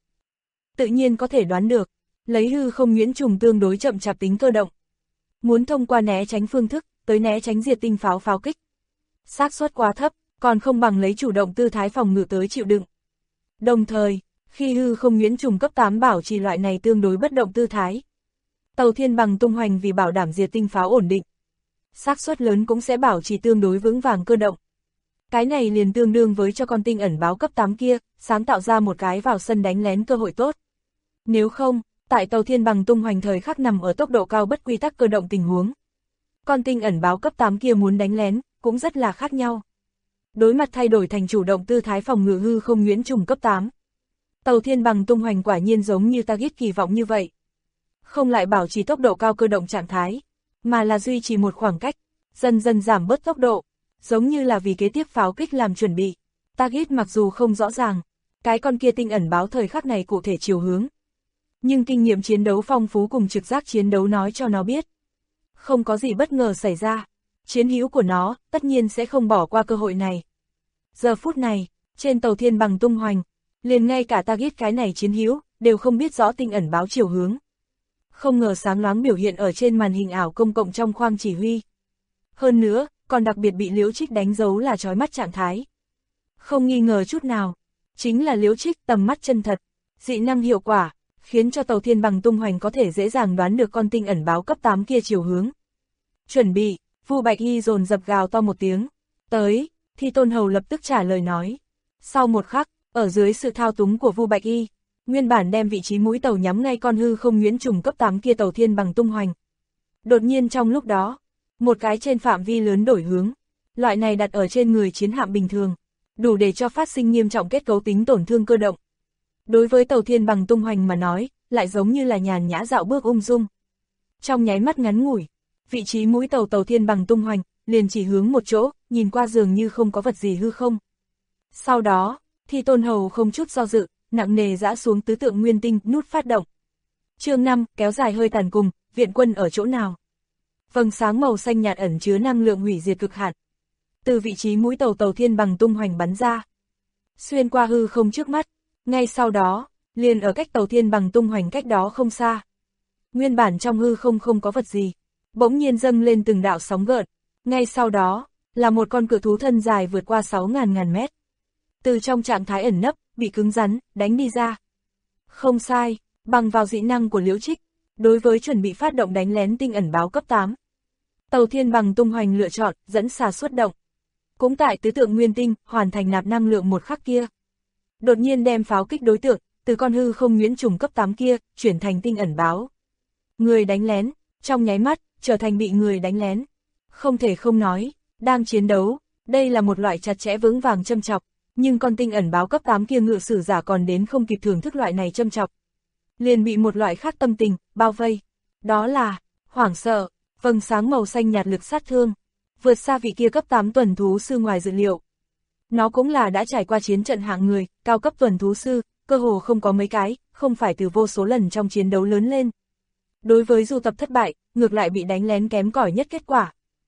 Tự nhiên có thể đoán được, lấy hư không nhuyễn trùng tương đối chậm chạp tính cơ động. Muốn thông qua né tránh phương thức, tới né tránh diệt tinh pháo pháo kích. Xác suất quá thấp, còn không bằng lấy chủ động tư thái phòng ngự tới chịu đựng. Đồng thời, khi hư không nhuyễn trùng cấp 8 bảo trì loại này tương đối bất động tư thái, tàu thiên bằng tung hoành vì bảo đảm diệt tinh pháo ổn định, xác suất lớn cũng sẽ bảo trì tương đối vững vàng cơ động. Cái này liền tương đương với cho con tinh ẩn báo cấp 8 kia, sáng tạo ra một cái vào sân đánh lén cơ hội tốt. Nếu không, tại tàu thiên bằng tung hoành thời khắc nằm ở tốc độ cao bất quy tắc cơ động tình huống, con tinh ẩn báo cấp 8 kia muốn đánh lén, cũng rất là khác nhau. Đối mặt thay đổi thành chủ động tư thái phòng ngự hư không nhuyễn trùng cấp 8. Tàu thiên bằng tung hoành quả nhiên giống như target kỳ vọng như vậy. Không lại bảo trì tốc độ cao cơ động trạng thái, mà là duy trì một khoảng cách, dần dần giảm bớt tốc độ, giống như là vì kế tiếp pháo kích làm chuẩn bị. Target mặc dù không rõ ràng, cái con kia tinh ẩn báo thời khắc này cụ thể chiều hướng. Nhưng kinh nghiệm chiến đấu phong phú cùng trực giác chiến đấu nói cho nó biết. Không có gì bất ngờ xảy ra, chiến hữu của nó tất nhiên sẽ không bỏ qua cơ hội này. Giờ phút này, trên tàu thiên bằng tung hoành, liền ngay cả target cái này chiến hữu đều không biết rõ tinh ẩn báo chiều hướng. Không ngờ sáng loáng biểu hiện ở trên màn hình ảo công cộng trong khoang chỉ huy. Hơn nữa, còn đặc biệt bị Liễu Trích đánh dấu là chói mắt trạng thái. Không nghi ngờ chút nào, chính là Liễu Trích tầm mắt chân thật, dị năng hiệu quả, khiến cho tàu thiên bằng tung hoành có thể dễ dàng đoán được con tinh ẩn báo cấp 8 kia chiều hướng. Chuẩn bị, Vu Bạch Y dồn dập gào to một tiếng. Tới, Thi Tôn Hầu lập tức trả lời nói. Sau một khắc, ở dưới sự thao túng của Vu Bạch Y, nguyên bản đem vị trí mũi tàu nhắm ngay con hư không nhuyễn trùng cấp 8 kia tàu thiên bằng tung hoành. Đột nhiên trong lúc đó, một cái trên phạm vi lớn đổi hướng, loại này đặt ở trên người chiến hạm bình thường, đủ để cho phát sinh nghiêm trọng kết cấu tính tổn thương cơ động. Đối với tàu thiên bằng tung hoành mà nói, lại giống như là nhàn nhã dạo bước ung dung. Trong nháy mắt ngắn ngủi, vị trí mũi tàu thiên bằng tung hoành, liền chỉ hướng một chỗ, nhìn qua dường như không có vật gì hư không. Sau đó, Thi Tôn Hầu không chút do dự, nặng nề giã xuống tứ tượng nguyên tinh, nút phát động. Chương 5, kéo dài hơi tàn cùng, viện quân ở chỗ nào? Vầng sáng màu xanh nhạt ẩn chứa năng lượng hủy diệt cực hạn. Từ vị trí mũi tàu thiên bằng tung hoành bắn ra. Xuyên qua hư không trước mắt, ngay sau đó, liền ở cách tàu thiên bằng tung hoành cách đó không xa. Nguyên bản trong hư không không có vật gì, bỗng nhiên dâng lên từng đạo sóng gợn, ngay sau đó, là một con cự thú thân dài vượt qua 6.000 mét. Từ trong trạng thái ẩn nấp, bị cứng rắn, đánh đi ra. Không sai, bằng vào dị năng của Liễu Trích, đối với chuẩn bị phát động đánh lén tinh ẩn báo cấp 8. Tàu thiên bằng tung hoành lựa chọn, dẫn xà xuất động. Cũng tại tứ tượng nguyên tinh, hoàn thành nạp năng lượng một khắc kia. Đột nhiên đem pháo kích đối tượng, từ con hư không nhuyễn trùng cấp 8 kia, chuyển thành tinh ẩn báo. Người đánh lén, trong nháy mắt, trở thành bị người đánh lén. Không thể không nói, đang chiến đấu, đây là một loại chặt chẽ vững vàng châm chọc, nhưng con tinh ẩn báo cấp 8 kia ngự sử giả còn đến không kịp thưởng thức loại này châm chọc. Liền bị một loại khác tâm tình, bao vây. Đó là, hoảng sợ, vầng sáng màu xanh nhạt lực sát thương, vượt xa vị kia cấp 8 tuần thú sư ngoài dự liệu. Nó cũng là đã trải qua chiến trận hạng người, cao cấp tuần thú sư, cơ hồ không có mấy cái, không phải từ vô số lần trong chiến đấu lớn lên. Đối với du tập thất bại, ngược lại bị đánh lén kém cỏi nhất kết quả.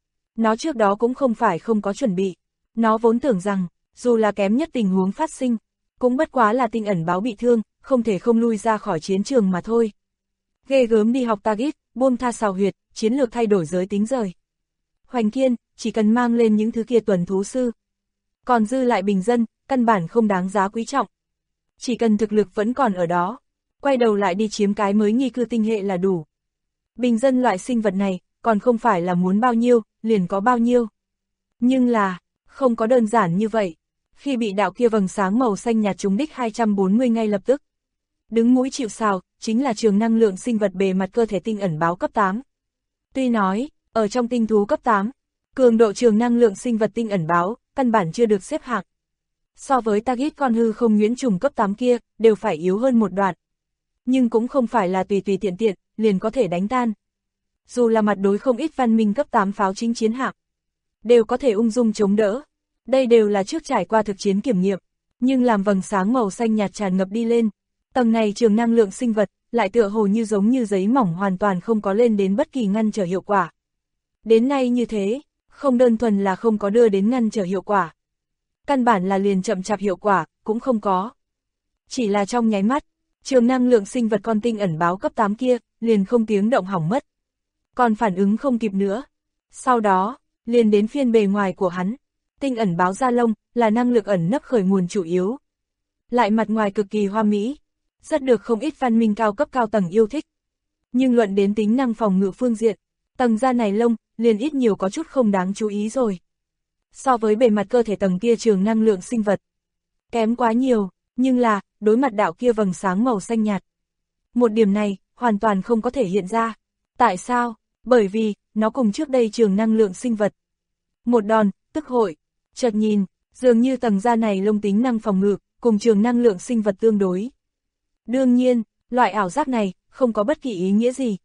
Nó trước đó cũng không phải không có chuẩn bị. Nó vốn tưởng rằng, dù là kém nhất tình huống phát sinh, cũng bất quá là tinh ẩn báo bị thương, không thể không lui ra khỏi chiến trường mà thôi. Ghê gớm đi học target, buông tha xào huyệt, chiến lược thay đổi giới tính rời. Hoành Kiên, chỉ cần mang lên những thứ kia tuần thú sư. Còn dư lại bình dân, căn bản không đáng giá quý trọng. Chỉ cần thực lực vẫn còn ở đó, quay đầu lại đi chiếm cái mới nghi cư tinh hệ là đủ. Bình dân loại sinh vật này, còn không phải là muốn bao nhiêu, liền có bao nhiêu. Nhưng là, không có đơn giản như vậy. Khi bị đạo kia vầng sáng màu xanh nhạt trúng đích 240 ngay lập tức. Đứng mũi chịu sào, chính là trường năng lượng sinh vật bề mặt cơ thể tinh ẩn báo cấp 8. Tuy nói, ở trong tinh thú cấp 8, cường độ trường năng lượng sinh vật tinh ẩn báo, căn bản chưa được xếp hạng. So với target con hư không nhuyễn trùng cấp 8 kia, đều phải yếu hơn một đoạn. Nhưng cũng không phải là tùy tùy tiện tiện, liền có thể đánh tan. Dù là mặt đối không ít văn minh cấp 8 pháo chính chiến hạm, đều có thể ung dung chống đỡ. Đây đều là trước trải qua thực chiến kiểm nghiệm, nhưng làm vầng sáng màu xanh nhạt tràn ngập đi lên. Tầng này trường năng lượng sinh vật, lại tựa hồ như giống như giấy mỏng hoàn toàn không có lên đến bất kỳ ngăn trở hiệu quả. Đến nay như thế, không đơn thuần là không có đưa đến ngăn trở hiệu quả. căn bản là liền chậm chạp hiệu quả, cũng không có. Chỉ là trong nháy mắt, trường năng lượng sinh vật con tinh ẩn báo cấp 8 kia, liền không tiếng động hỏng mất. Còn phản ứng không kịp nữa. Sau đó, liền đến phiên bề ngoài của hắn. Tinh ẩn báo da lông, là năng lực ẩn nấp khởi nguồn chủ yếu. Lại mặt ngoài cực kỳ hoa mỹ, rất được không ít văn minh cao cấp cao tầng yêu thích. Nhưng luận đến tính năng phòng ngự phương diện, tầng da này lông, liền ít nhiều có chút không đáng chú ý rồi. So với bề mặt cơ thể tầng kia trường năng lượng sinh vật, kém quá nhiều, nhưng là, đối mặt đạo kia vầng sáng màu xanh nhạt. Một điểm này, hoàn toàn không có thể hiện ra. Tại sao? Bởi vì, nó cùng trước đây trường năng lượng sinh vật. Một đòn, tức hội, chợt nhìn, dường như tầng da này lông tính năng phòng ngự, cùng trường năng lượng sinh vật tương đối. Đương nhiên, loại ảo giác này, không có bất kỳ ý nghĩa gì.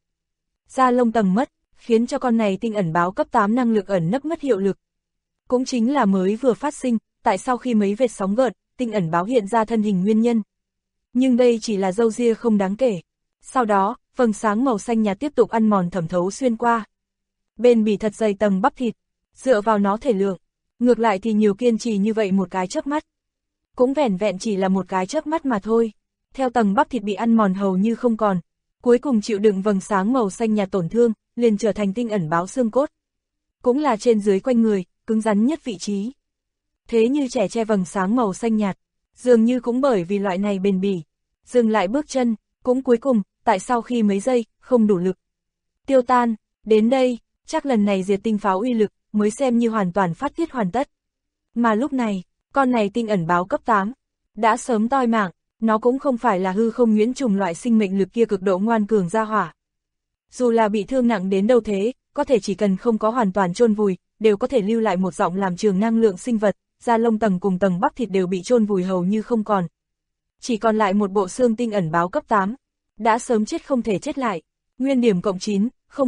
Da lông tầng mất, khiến cho con này tinh ẩn báo cấp 8 năng lực ẩn nấp mất hiệu lực. Cũng chính là mới vừa phát sinh, tại sau khi mấy vệt sóng gợn, tinh ẩn báo hiện ra thân hình nguyên nhân. Nhưng đây chỉ là râu ria không đáng kể. Sau đó, vầng sáng màu xanh nhạt tiếp tục ăn mòn thẩm thấu xuyên qua. Bên bì thật dày tầng bắp thịt, dựa vào nó thể lượng, ngược lại thì nhiều kiên trì như vậy một cái chớp mắt. Cũng vẻn vẹn chỉ là một cái chớp mắt mà thôi. Theo tầng bắp thịt bị ăn mòn hầu như không còn, cuối cùng chịu đựng vầng sáng màu xanh nhạt tổn thương, liền trở thành tinh ẩn báo xương cốt. Cũng là trên dưới quanh người, cứng rắn nhất vị trí. Thế như trẻ che vầng sáng màu xanh nhạt, dường như cũng bởi vì loại này bền bỉ, dừng lại bước chân, cũng cuối cùng, tại sau khi mấy giây, không đủ lực. Tiêu tan, đến đây, chắc lần này diệt tinh pháo uy lực, mới xem như hoàn toàn phát tiết hoàn tất. Mà lúc này, con này tinh ẩn báo cấp 8, đã sớm toi mạng, nó cũng không phải là hư không nhuyễn trùng loại sinh mệnh lực kia cực độ ngoan cường ra hỏa. Dù là bị thương nặng đến đâu thế, có thể chỉ cần không có hoàn toàn chôn vùi, đều có thể lưu lại một giọng làm trường năng lượng sinh vật, da lông tầng cùng tầng bắp thịt đều bị chôn vùi hầu như không còn. Chỉ còn lại một bộ xương tinh ẩn báo cấp 8, đã sớm chết không thể chết lại, nguyên điểm cộng 9,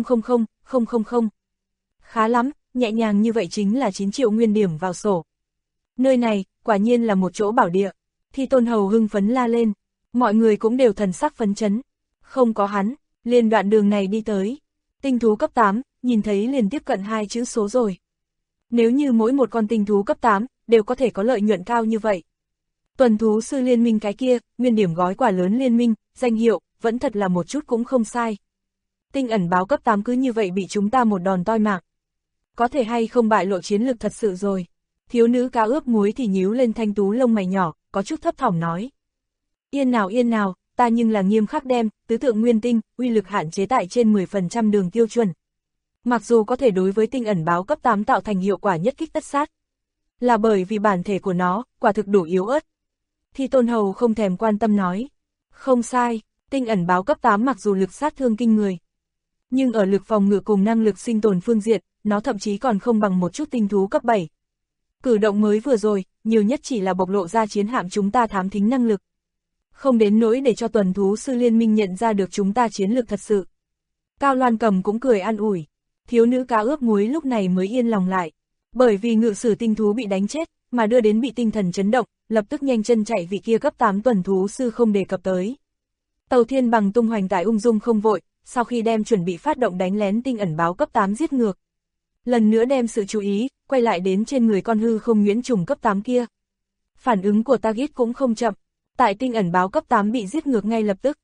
000,000. Khá lắm, nhẹ nhàng như vậy chính là 9 triệu nguyên điểm vào sổ. Nơi này, quả nhiên là một chỗ bảo địa. Thi Tôn Hầu hưng phấn la lên, mọi người cũng đều thần sắc phấn chấn. Không có hắn, liền đoạn đường này đi tới. Tinh thú cấp 8, nhìn thấy liền tiếp cận 2 chữ số rồi. Nếu như mỗi một con tinh thú cấp 8, đều có thể có lợi nhuận cao như vậy. Tuần thú sư liên minh cái kia, nguyên điểm gói quà lớn liên minh, danh hiệu, vẫn thật là một chút cũng không sai. Tinh ẩn báo cấp 8 cứ như vậy bị chúng ta một đòn toi mạng. Có thể hay không bại lộ chiến lực thật sự rồi. Thiếu nữ cá ướp muối thì nhíu lên thanh tú lông mày nhỏ, có chút thấp thỏm nói. Yên nào, ta nhưng là nghiêm khắc đem, tứ tượng nguyên tinh, uy lực hạn chế tại trên 10% đường tiêu chuẩn. Mặc dù có thể đối với tinh ẩn báo cấp 8 tạo thành hiệu quả nhất kích tất sát. Là bởi vì bản thể của nó, quả thực đủ yếu ớt. Thi Tôn Hầu không thèm quan tâm nói. Không sai, tinh ẩn báo cấp 8 mặc dù lực sát thương kinh người. Nhưng ở lực phòng ngự cùng năng lực sinh tồn phương diện, nó thậm chí còn không bằng một chút tinh thú cấp 7. Cử động mới vừa rồi, nhiều nhất chỉ là bộc lộ ra chiến hạm chúng ta thám thính năng lực. Không đến nỗi để cho tuần thú sư liên minh nhận ra được chúng ta chiến lược thật sự. Cao Loan Cầm cũng cười an ủi. Thiếu nữ cá ướp muối lúc này mới yên lòng lại. Bởi vì ngự sử tinh thú bị đánh chết, mà đưa đến bị tinh thần chấn động, lập tức nhanh chân chạy vị kia cấp 8 tuần thú sư không đề cập tới. Tàu Thiên Bằng tung hoành tại ung dung không vội, sau khi đem chuẩn bị phát động đánh lén tinh ẩn báo cấp 8 giết ngược. Lần nữa đem sự chú ý, quay lại đến trên người con hư không nhuyễn trùng cấp 8 kia. Phản ứng của Tagit cũng không chậm, tại tinh ẩn báo cấp 8 bị giết ngược ngay lập tức.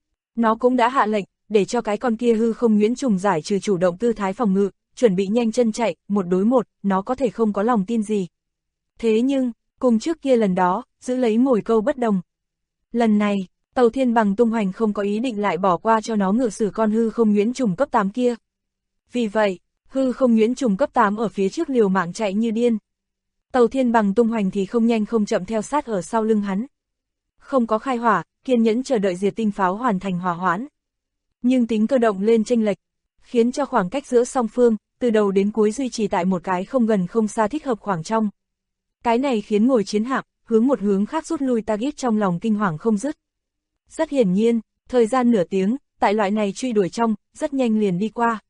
Nó cũng đã hạ lệnh, để cho cái con kia hư không nhuyễn trùng giải trừ chủ động tư thái phòng ngự, chuẩn bị nhanh chân chạy, 1 đối 1, nó có thể không có lòng tin gì. Thế nhưng, cùng trước kia lần đó, giữ lấy mồi câu bất đồng. Lần này, Tàu Thiên Bằng tung hoành không có ý định lại bỏ qua cho nó ngự sử con hư không nhuyễn trùng cấp 8 kia. Vì vậy, hư không nhuyễn trùng cấp 8 ở phía trước liều mạng chạy như điên. Tàu Thiên Bằng tung hoành thì không nhanh không chậm theo sát ở sau lưng hắn. Không có khai hỏa, kiên nhẫn chờ đợi diệt tinh pháo hoàn thành hỏa hoãn. Nhưng tính cơ động lên chênh lệch, khiến cho khoảng cách giữa song phương, từ đầu đến cuối duy trì tại một cái không gần không xa thích hợp khoảng trong. Cái này khiến ngồi chiến hạm, hướng một hướng khác rút lui Tagit trong lòng kinh hoàng không dứt. Rất hiển nhiên, thời gian nửa tiếng, tại loại này truy đuổi trong, rất nhanh liền đi qua.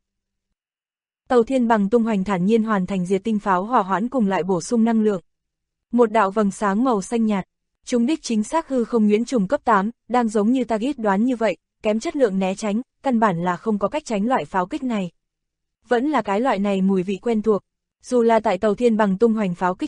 Tàu Thiên Bằng tung hoành thản nhiên hoàn thành diệt tinh pháo hỏa hoãn cùng lại bổ sung năng lượng. Một đạo vầng sáng màu xanh nhạt, trúng đích chính xác hư không nhuyễn trùng cấp 8, đang giống như Tagit đoán như vậy, kém chất lượng né tránh, căn bản là không có cách tránh loại pháo kích này. Vẫn là cái loại này mùi vị quen thuộc, dù là tại Tàu Thiên Bằng tung hoành pháo kích trước,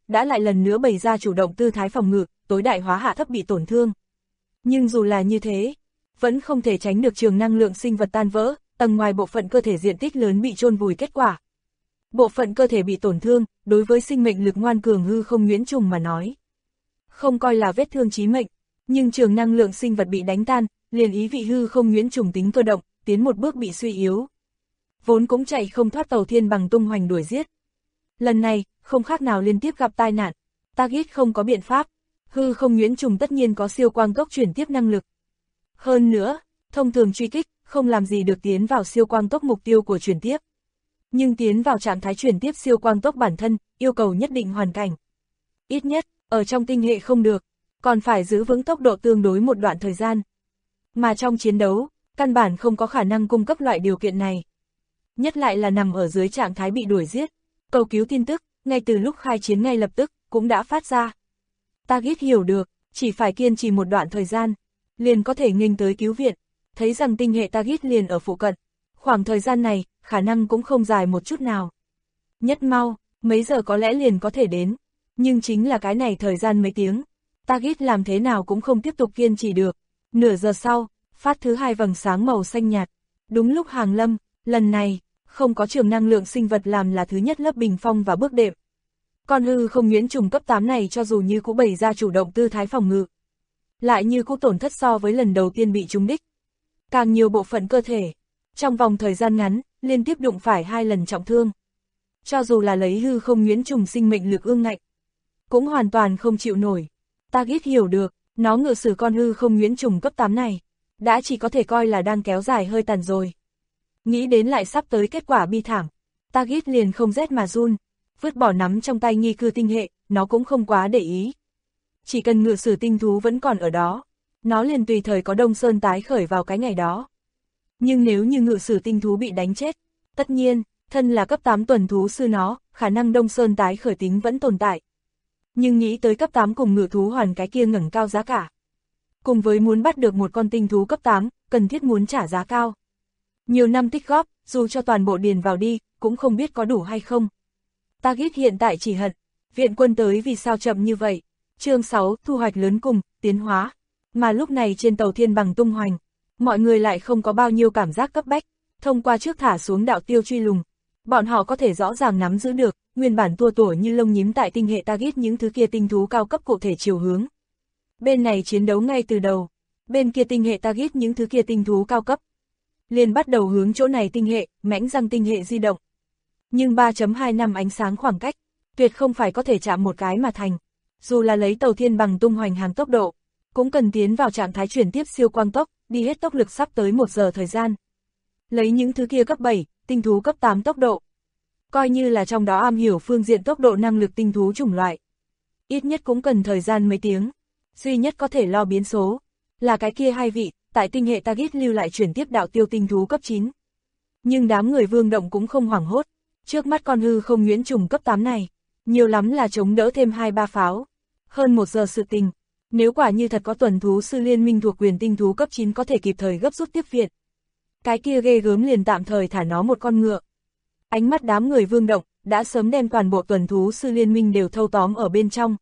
đã lại lần nữa bày ra chủ động tư thái phòng ngự, tối đại hóa hạ thấp bị tổn thương. Nhưng dù là như thế, vẫn không thể tránh được trường năng lượng sinh vật tan vỡ, tầng ngoài bộ phận cơ thể diện tích lớn bị chôn vùi kết quả. Bộ phận cơ thể bị tổn thương, đối với sinh mệnh lực ngoan cường hư không nhuyễn trùng mà nói, không coi là vết thương chí mệnh, nhưng trường năng lượng sinh vật bị đánh tan, liền ý vị hư không nhuyễn trùng tính cơ động, tiến một bước bị suy yếu. Vốn cũng chạy không thoát tàu thiên bằng tung hoành đuổi giết. Lần này, không khác nào liên tiếp gặp tai nạn, Target không có biện pháp, hư không nhuyễn trùng tất nhiên có siêu quang tốc chuyển tiếp năng lực. Hơn nữa, thông thường truy kích, không làm gì được tiến vào siêu quang tốc mục tiêu của chuyển tiếp. Nhưng tiến vào trạng thái chuyển tiếp siêu quang tốc bản thân, yêu cầu nhất định hoàn cảnh. Ít nhất, ở trong tinh hệ không được, còn phải giữ vững tốc độ tương đối một đoạn thời gian. Mà trong chiến đấu, căn bản không có khả năng cung cấp loại điều kiện này. Nhất lại là nằm ở dưới trạng thái bị đuổi giết, cầu cứu tin tức, ngay từ lúc khai chiến ngay lập tức, cũng đã phát ra. Target hiểu được, chỉ phải kiên trì một đoạn thời gian, liền có thể nghênh tới cứu viện, thấy rằng tinh hệ Target liền ở phụ cận. Khoảng thời gian này, khả năng cũng không dài một chút nào. Nhất mau, mấy giờ có lẽ liền có thể đến, nhưng chính là cái này thời gian mấy tiếng, Target làm thế nào cũng không tiếp tục kiên trì được. Nửa giờ sau, phát thứ hai vầng sáng màu xanh nhạt. Đúng lúc hàng lâm, lần này, không có trường năng lượng sinh vật làm là thứ nhất lớp bình phong và bước đệm. Con hư không nhuyễn trùng cấp 8 này cho dù như cũ bày ra chủ động tư thái phòng ngự, lại như cũ tổn thất so với lần đầu tiên bị trúng đích. Càng nhiều bộ phận cơ thể, trong vòng thời gian ngắn, liên tiếp đụng phải 2 lần trọng thương. Cho dù là lấy hư không nhuyễn trùng sinh mệnh lực ương ngạnh, cũng hoàn toàn không chịu nổi. Target hiểu được, nó ngự sử con hư không nhuyễn trùng cấp 8 này, đã chỉ có thể coi là đang kéo dài hơi tàn rồi. Nghĩ đến lại sắp tới kết quả bi thảm, Target liền không rét mà run, vứt bỏ nắm trong tay nghi cư tinh hệ, nó cũng không quá để ý. Chỉ cần ngự sử tinh thú vẫn còn ở đó, nó liền tùy thời có Đông Sơn tái khởi vào cái ngày đó. Nhưng nếu như ngự sử tinh thú bị đánh chết, tất nhiên, thân là cấp 8 tuần thú sư nó, khả năng Đông Sơn tái khởi tính vẫn tồn tại. Nhưng nghĩ tới cấp 8 cùng ngự thú hoàn cái kia ngẩng cao giá cả. Cùng với muốn bắt được một con tinh thú cấp 8, cần thiết muốn trả giá cao. Nhiều năm tích góp, dù cho toàn bộ điền vào đi, cũng không biết có đủ hay không. Target hiện tại chỉ hận, viện quân tới vì sao chậm như vậy. Chương 6, thu hoạch lớn cùng, tiến hóa. Mà lúc này trên tàu thiên bằng tung hoành, mọi người lại không có bao nhiêu cảm giác cấp bách. Thông qua trước thả xuống đạo tiêu truy lùng, bọn họ có thể rõ ràng nắm giữ được, nguyên bản tua tủa như lông nhím tại tinh hệ Target những thứ kia tinh thú cao cấp cụ thể chiều hướng. Bên này chiến đấu ngay từ đầu, bên kia tinh hệ Target những thứ kia tinh thú cao cấp liền bắt đầu hướng chỗ này tinh hệ, mãnh răng tinh hệ di động. Nhưng 3.2 năm ánh sáng khoảng cách, tuyệt không phải có thể chạm một cái mà thành. Dù là lấy tàu thiên bằng tung hoành hàng tốc độ, cũng cần tiến vào trạng thái chuyển tiếp siêu quang tốc, đi hết tốc lực sắp tới 1 giờ thời gian. Lấy những thứ kia cấp 7, tinh thú cấp 8 tốc độ, coi như là trong đó am hiểu phương diện tốc độ năng lực tinh thú chủng loại, ít nhất cũng cần thời gian mấy tiếng. Duy nhất có thể lo biến số là cái kia 2 vị, tại tinh hệ Target lưu lại chuyển tiếp đạo tiêu tinh thú cấp 9. Nhưng đám người Vương Động cũng không hoảng hốt, trước mắt con hư không nhuyễn trùng cấp 8 này, nhiều lắm là chống đỡ thêm 2-3 pháo. Hơn 1 giờ sự tình, nếu quả như thật có tuần thú sư liên minh thuộc quyền tinh thú cấp 9 có thể kịp thời gấp rút tiếp viện, cái kia ghê gớm liền tạm thời thả nó một con ngựa. Ánh mắt đám người Vương Động đã sớm đem toàn bộ tuần thú sư liên minh đều thâu tóm ở bên trong.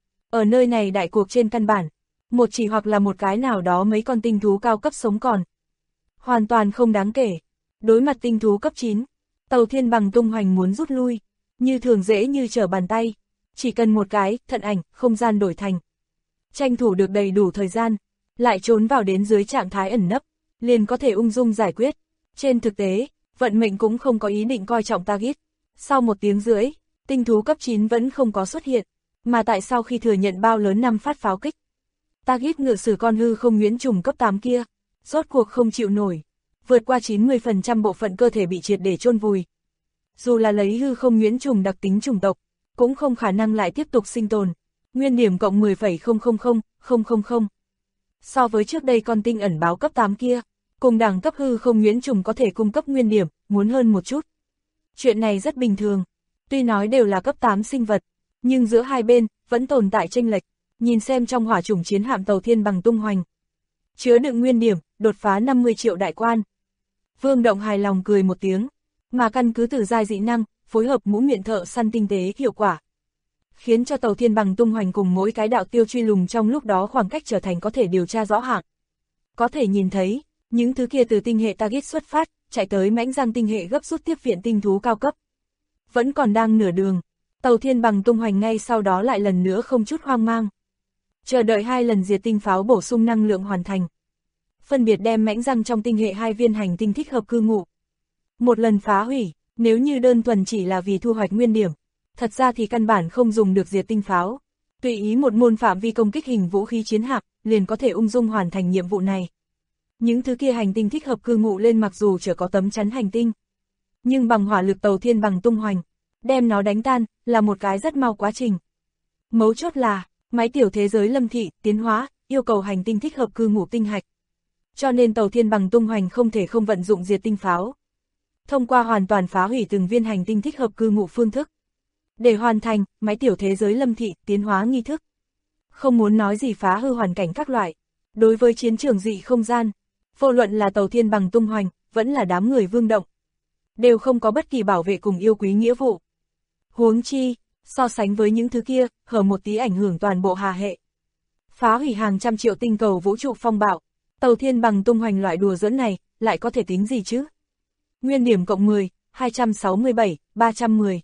Ở nơi này đại cuộc trên căn bản, một chỉ hoặc là một cái nào đó mấy con tinh thú cao cấp sống còn, hoàn toàn không đáng kể. Đối mặt tinh thú cấp 9, tàu thiên bằng tung hoành muốn rút lui, như thường dễ như trở bàn tay, chỉ cần một cái, thận ảnh, không gian đổi thành. Tranh thủ được đầy đủ thời gian, lại trốn vào đến dưới trạng thái ẩn nấp, liền có thể ung dung giải quyết. Trên thực tế, vận mệnh cũng không có ý định coi trọng Target. Sau 1 tiếng rưỡi, tinh thú cấp 9 vẫn không có xuất hiện, mà tại sau khi thừa nhận bao lớn 5 phát pháo kích, Target ngự sử con hư không nhuyễn trùng cấp 8 kia, rốt cuộc không chịu nổi, vượt qua 90% bộ phận cơ thể bị triệt để chôn vùi. Dù là lấy hư không nhuyễn trùng đặc tính chủng tộc, cũng không khả năng lại tiếp tục sinh tồn. Nguyên điểm cộng 10,000000. So với trước đây con tinh ẩn báo cấp 8 kia, cùng đẳng cấp hư không nhuyễn trùng có thể cung cấp nguyên điểm, muốn hơn một chút. Chuyện này rất bình thường, tuy nói đều là cấp 8 sinh vật, nhưng giữa hai bên, vẫn tồn tại chênh lệch. Nhìn xem trong hỏa chủng chiến hạm tàu thiên bằng tung hoành, chứa đựng nguyên điểm, đột phá 50 triệu đại quan. Vương Động hài lòng cười một tiếng, mà căn cứ từ giai dị năng, phối hợp mũ miệng thợ săn tinh tế hiệu quả. khiến cho tàu thiên bằng tung hoành cùng mỗi cái đạo tiêu truy lùng trong lúc đó khoảng cách trở thành có thể điều tra rõ hạng. Có thể nhìn thấy, những thứ kia từ tinh hệ Target xuất phát, chạy tới mãnh răng tinh hệ gấp rút tiếp viện tinh thú cao cấp. Vẫn còn đang nửa đường, tàu thiên bằng tung hoành ngay sau đó lại lần nữa không chút hoang mang. Chờ đợi 2 lần diệt tinh pháo bổ sung năng lượng hoàn thành. Phân biệt đem mãnh răng trong tinh hệ 2 viên hành tinh thích hợp cư ngụ. Một lần phá hủy, nếu như đơn thuần chỉ là vì thu hoạch nguyên điểm, thật ra thì căn bản không dùng được diệt tinh pháo. Tùy ý một môn phạm vi công kích hình vũ khí chiến hạm, liền có thể ung dung hoàn thành nhiệm vụ này. Những thứ kia hành tinh thích hợp cư ngụ lên mặc dù chưa có tấm chắn hành tinh, nhưng bằng hỏa lực tàu thiên bằng tung hoành, đem nó đánh tan, là một cái rất mau quá trình. Mấu chốt là, máy tiểu thế giới lâm thị, tiến hóa, yêu cầu hành tinh thích hợp cư ngụ tinh hạch. Cho nên tàu thiên bằng tung hoành không thể không vận dụng diệt tinh pháo. Thông qua hoàn toàn phá hủy từng viên hành tinh thích hợp cư ngụ phương thức. Để hoàn thành, máy tiểu thế giới lâm thị, tiến hóa nghi thức. Không muốn nói gì phá hư hoàn cảnh các loại. Đối với chiến trường dị không gian, vô luận là tàu thiên bằng tung hoành, vẫn là đám người Vương Động, đều không có bất kỳ bảo vệ cùng yêu quý nghĩa vụ. Huống chi, so sánh với những thứ kia, hở một tí ảnh hưởng toàn bộ hà hệ. Phá hủy hàng trăm triệu tinh cầu vũ trụ phong bạo, tàu thiên bằng tung hoành loại đùa giỡn này, lại có thể tính gì chứ? Nguyên điểm cộng 10, 267, 310.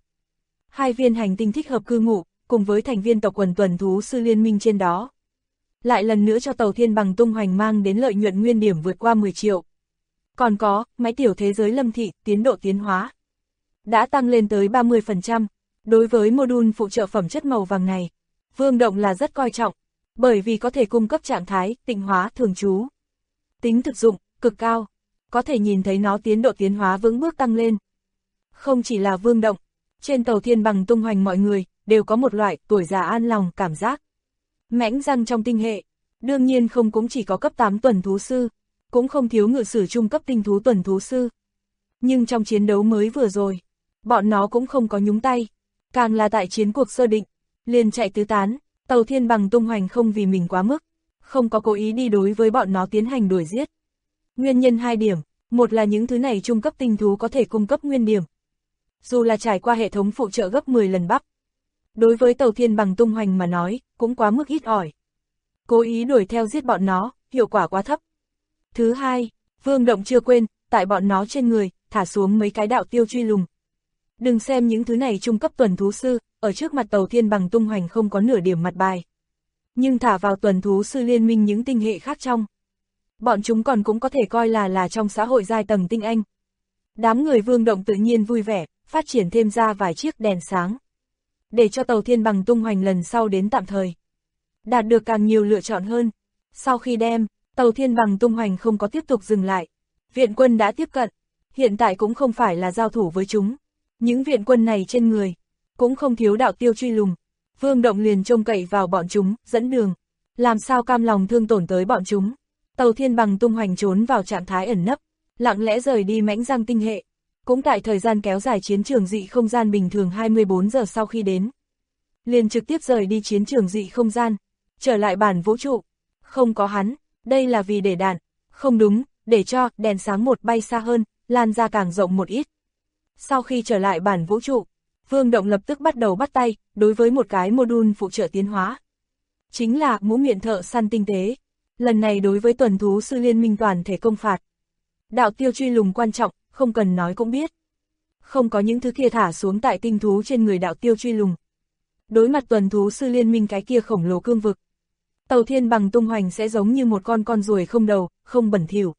2 viên hành tinh thích hợp cư ngụ, cùng với thành viên tộc quần tuần thú sư liên minh trên đó. Lại lần nữa cho tàu thiên bằng tung hoành mang đến lợi nhuận nguyên điểm vượt qua 10 triệu. Còn có, máy tiểu thế giới lâm thị, tiến độ tiến hóa đã tăng lên tới 30%. Đối với module phụ trợ phẩm chất màu vàng này, Vương Động là rất coi trọng, bởi vì có thể cung cấp trạng thái, tịnh hóa, thường trú. Tính thực dụng, cực cao, có thể nhìn thấy nó tiến độ tiến hóa vững bước tăng lên. Không chỉ là Vương Động, trên tàu thiên bằng tung hoành mọi người, đều có một loại tuổi già an lòng cảm giác. Mãnh răng trong tinh hệ, đương nhiên không cũng chỉ có cấp 8 tuần thú sư, cũng không thiếu ngự sử trung cấp tinh thú tuần thú sư. Nhưng trong chiến đấu mới vừa rồi, bọn nó cũng không có nhúng tay, càng là tại chiến cuộc sơ định, liền chạy tứ tán, tàu thiên bằng tung hoành không vì mình quá mức, không có cố ý đi đối với bọn nó tiến hành đuổi giết. Nguyên nhân 2 điểm, một là những thứ này trung cấp tinh thú có thể cung cấp nguyên điểm. Dù là trải qua hệ thống phụ trợ gấp 10 lần bắp, đối với tàu thiên bằng tung hoành mà nói, cũng quá mức ít ỏi. Cố ý đuổi theo giết bọn nó, hiệu quả quá thấp. Thứ hai, Vương Động chưa quên, tại bọn nó trên người, thả xuống mấy cái đạo tiêu truy lùng. Đừng xem những thứ này trung cấp tuần thú sư, ở trước mặt tàu thiên bằng tung hoành không có nửa điểm mặt bài. Nhưng thả vào tuần thú sư liên minh những tinh hệ khác trong. Bọn chúng còn cũng có thể coi là trong xã hội giai tầng tinh anh. Đám người Vương Động tự nhiên vui vẻ, phát triển thêm ra vài chiếc đèn sáng. Để cho tàu thiên bằng tung hoành lần sau đến tạm thời đạt được càng nhiều lựa chọn hơn. Sau khi đem, tàu thiên bằng tung hoành không có tiếp tục dừng lại. Viện quân đã tiếp cận, hiện tại cũng không phải là giao thủ với chúng. Những viện quân này trên người, cũng không thiếu đạo tiêu truy lùng. Vương Động liền trông cậy vào bọn chúng, dẫn đường. Làm sao cam lòng thương tổn tới bọn chúng. Tàu thiên bằng tung hoành trốn vào trạng thái ẩn nấp, lặng lẽ rời đi mãnh răng tinh hệ. Cũng tại thời gian kéo dài chiến trường dị không gian bình thường 24 giờ sau khi đến, liền trực tiếp rời đi chiến trường dị không gian, trở lại bản vũ trụ. Không có hắn, đây là vì để đạn, không đúng, để cho đèn sáng một bay xa hơn, lan ra càng rộng một ít. Sau khi trở lại bản vũ trụ, Vương Động lập tức bắt đầu bắt tay, đối với một cái module phụ trợ tiến hóa. Chính là mũ miệng thợ săn tinh tế. Lần này đối với tuần thú sư liên minh toàn thể công phạt. Đạo tiêu truy lùng quan trọng, không cần nói cũng biết. Không có những thứ kia thả xuống tại tinh thú trên người đạo tiêu truy lùng. Đối mặt tuần thú sư liên minh cái kia khổng lồ cương vực, tàu thiên bằng tung hoành sẽ giống như một con ruồi không đầu, không bẩn thỉu.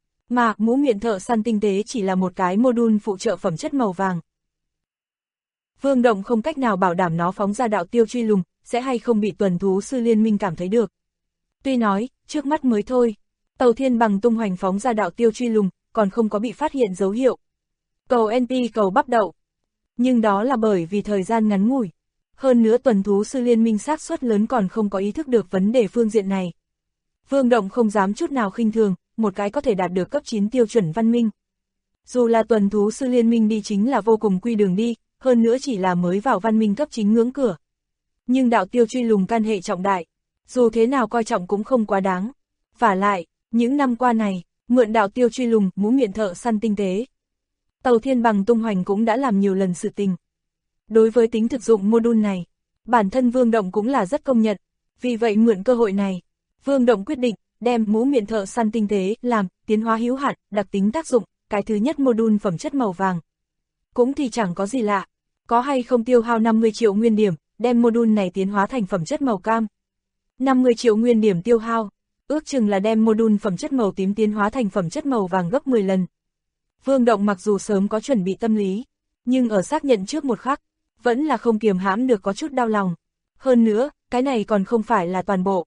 Mà mũ miệng thợ săn tinh tế chỉ là một cái module phụ trợ phẩm chất màu vàng. Vương Động không cách nào bảo đảm nó phóng ra đạo tiêu truy lùng, sẽ hay không bị tuần thú sư liên minh cảm thấy được. Tuy nói, trước mắt mới thôi, tàu thiên bằng tung hoành phóng ra đạo tiêu truy lùng, còn không có bị phát hiện dấu hiệu. Cầu NP cầu bắp đậu. Nhưng đó là bởi vì thời gian ngắn ngủi. Hơn nữa tuần thú sư liên minh xác suất lớn còn không có ý thức được vấn đề phương diện này. Vương Động không dám chút nào khinh thường, một cái có thể đạt được cấp 9 tiêu chuẩn văn minh. Dù là tuần thú sư liên minh đi chính là vô cùng quy đường đi, hơn nữa chỉ là mới vào văn minh cấp 9 ngưỡng cửa. Nhưng đạo tiêu truy lùng can hệ trọng đại, dù thế nào coi trọng cũng không quá đáng. Vả lại, những năm qua này, mượn đạo tiêu truy lùng, mũ miệng thợ săn tinh tế, tàu thiên bằng tung hoành cũng đã làm nhiều lần sự tình. Đối với tính thực dụng module này, Bản thân Vương Động cũng là rất công nhận, vì vậy mượn cơ hội này, Vương Động quyết định đem mũ miệng thợ săn tinh tế làm tiến hóa hữu hạn, đặc tính tác dụng, cái thứ nhất module phẩm chất màu vàng. Cũng thì chẳng có gì lạ, có hay không tiêu hao 50 triệu nguyên điểm, đem module này tiến hóa thành phẩm chất màu cam. 50 triệu nguyên điểm tiêu hao, ước chừng là đem module phẩm chất màu tím tiến hóa thành phẩm chất màu vàng gấp 10 lần. Vương Động mặc dù sớm có chuẩn bị tâm lý, nhưng ở xác nhận trước một khắc, vẫn là không kiềm hãm được có chút đau lòng. Hơn nữa, cái này còn không phải là toàn bộ.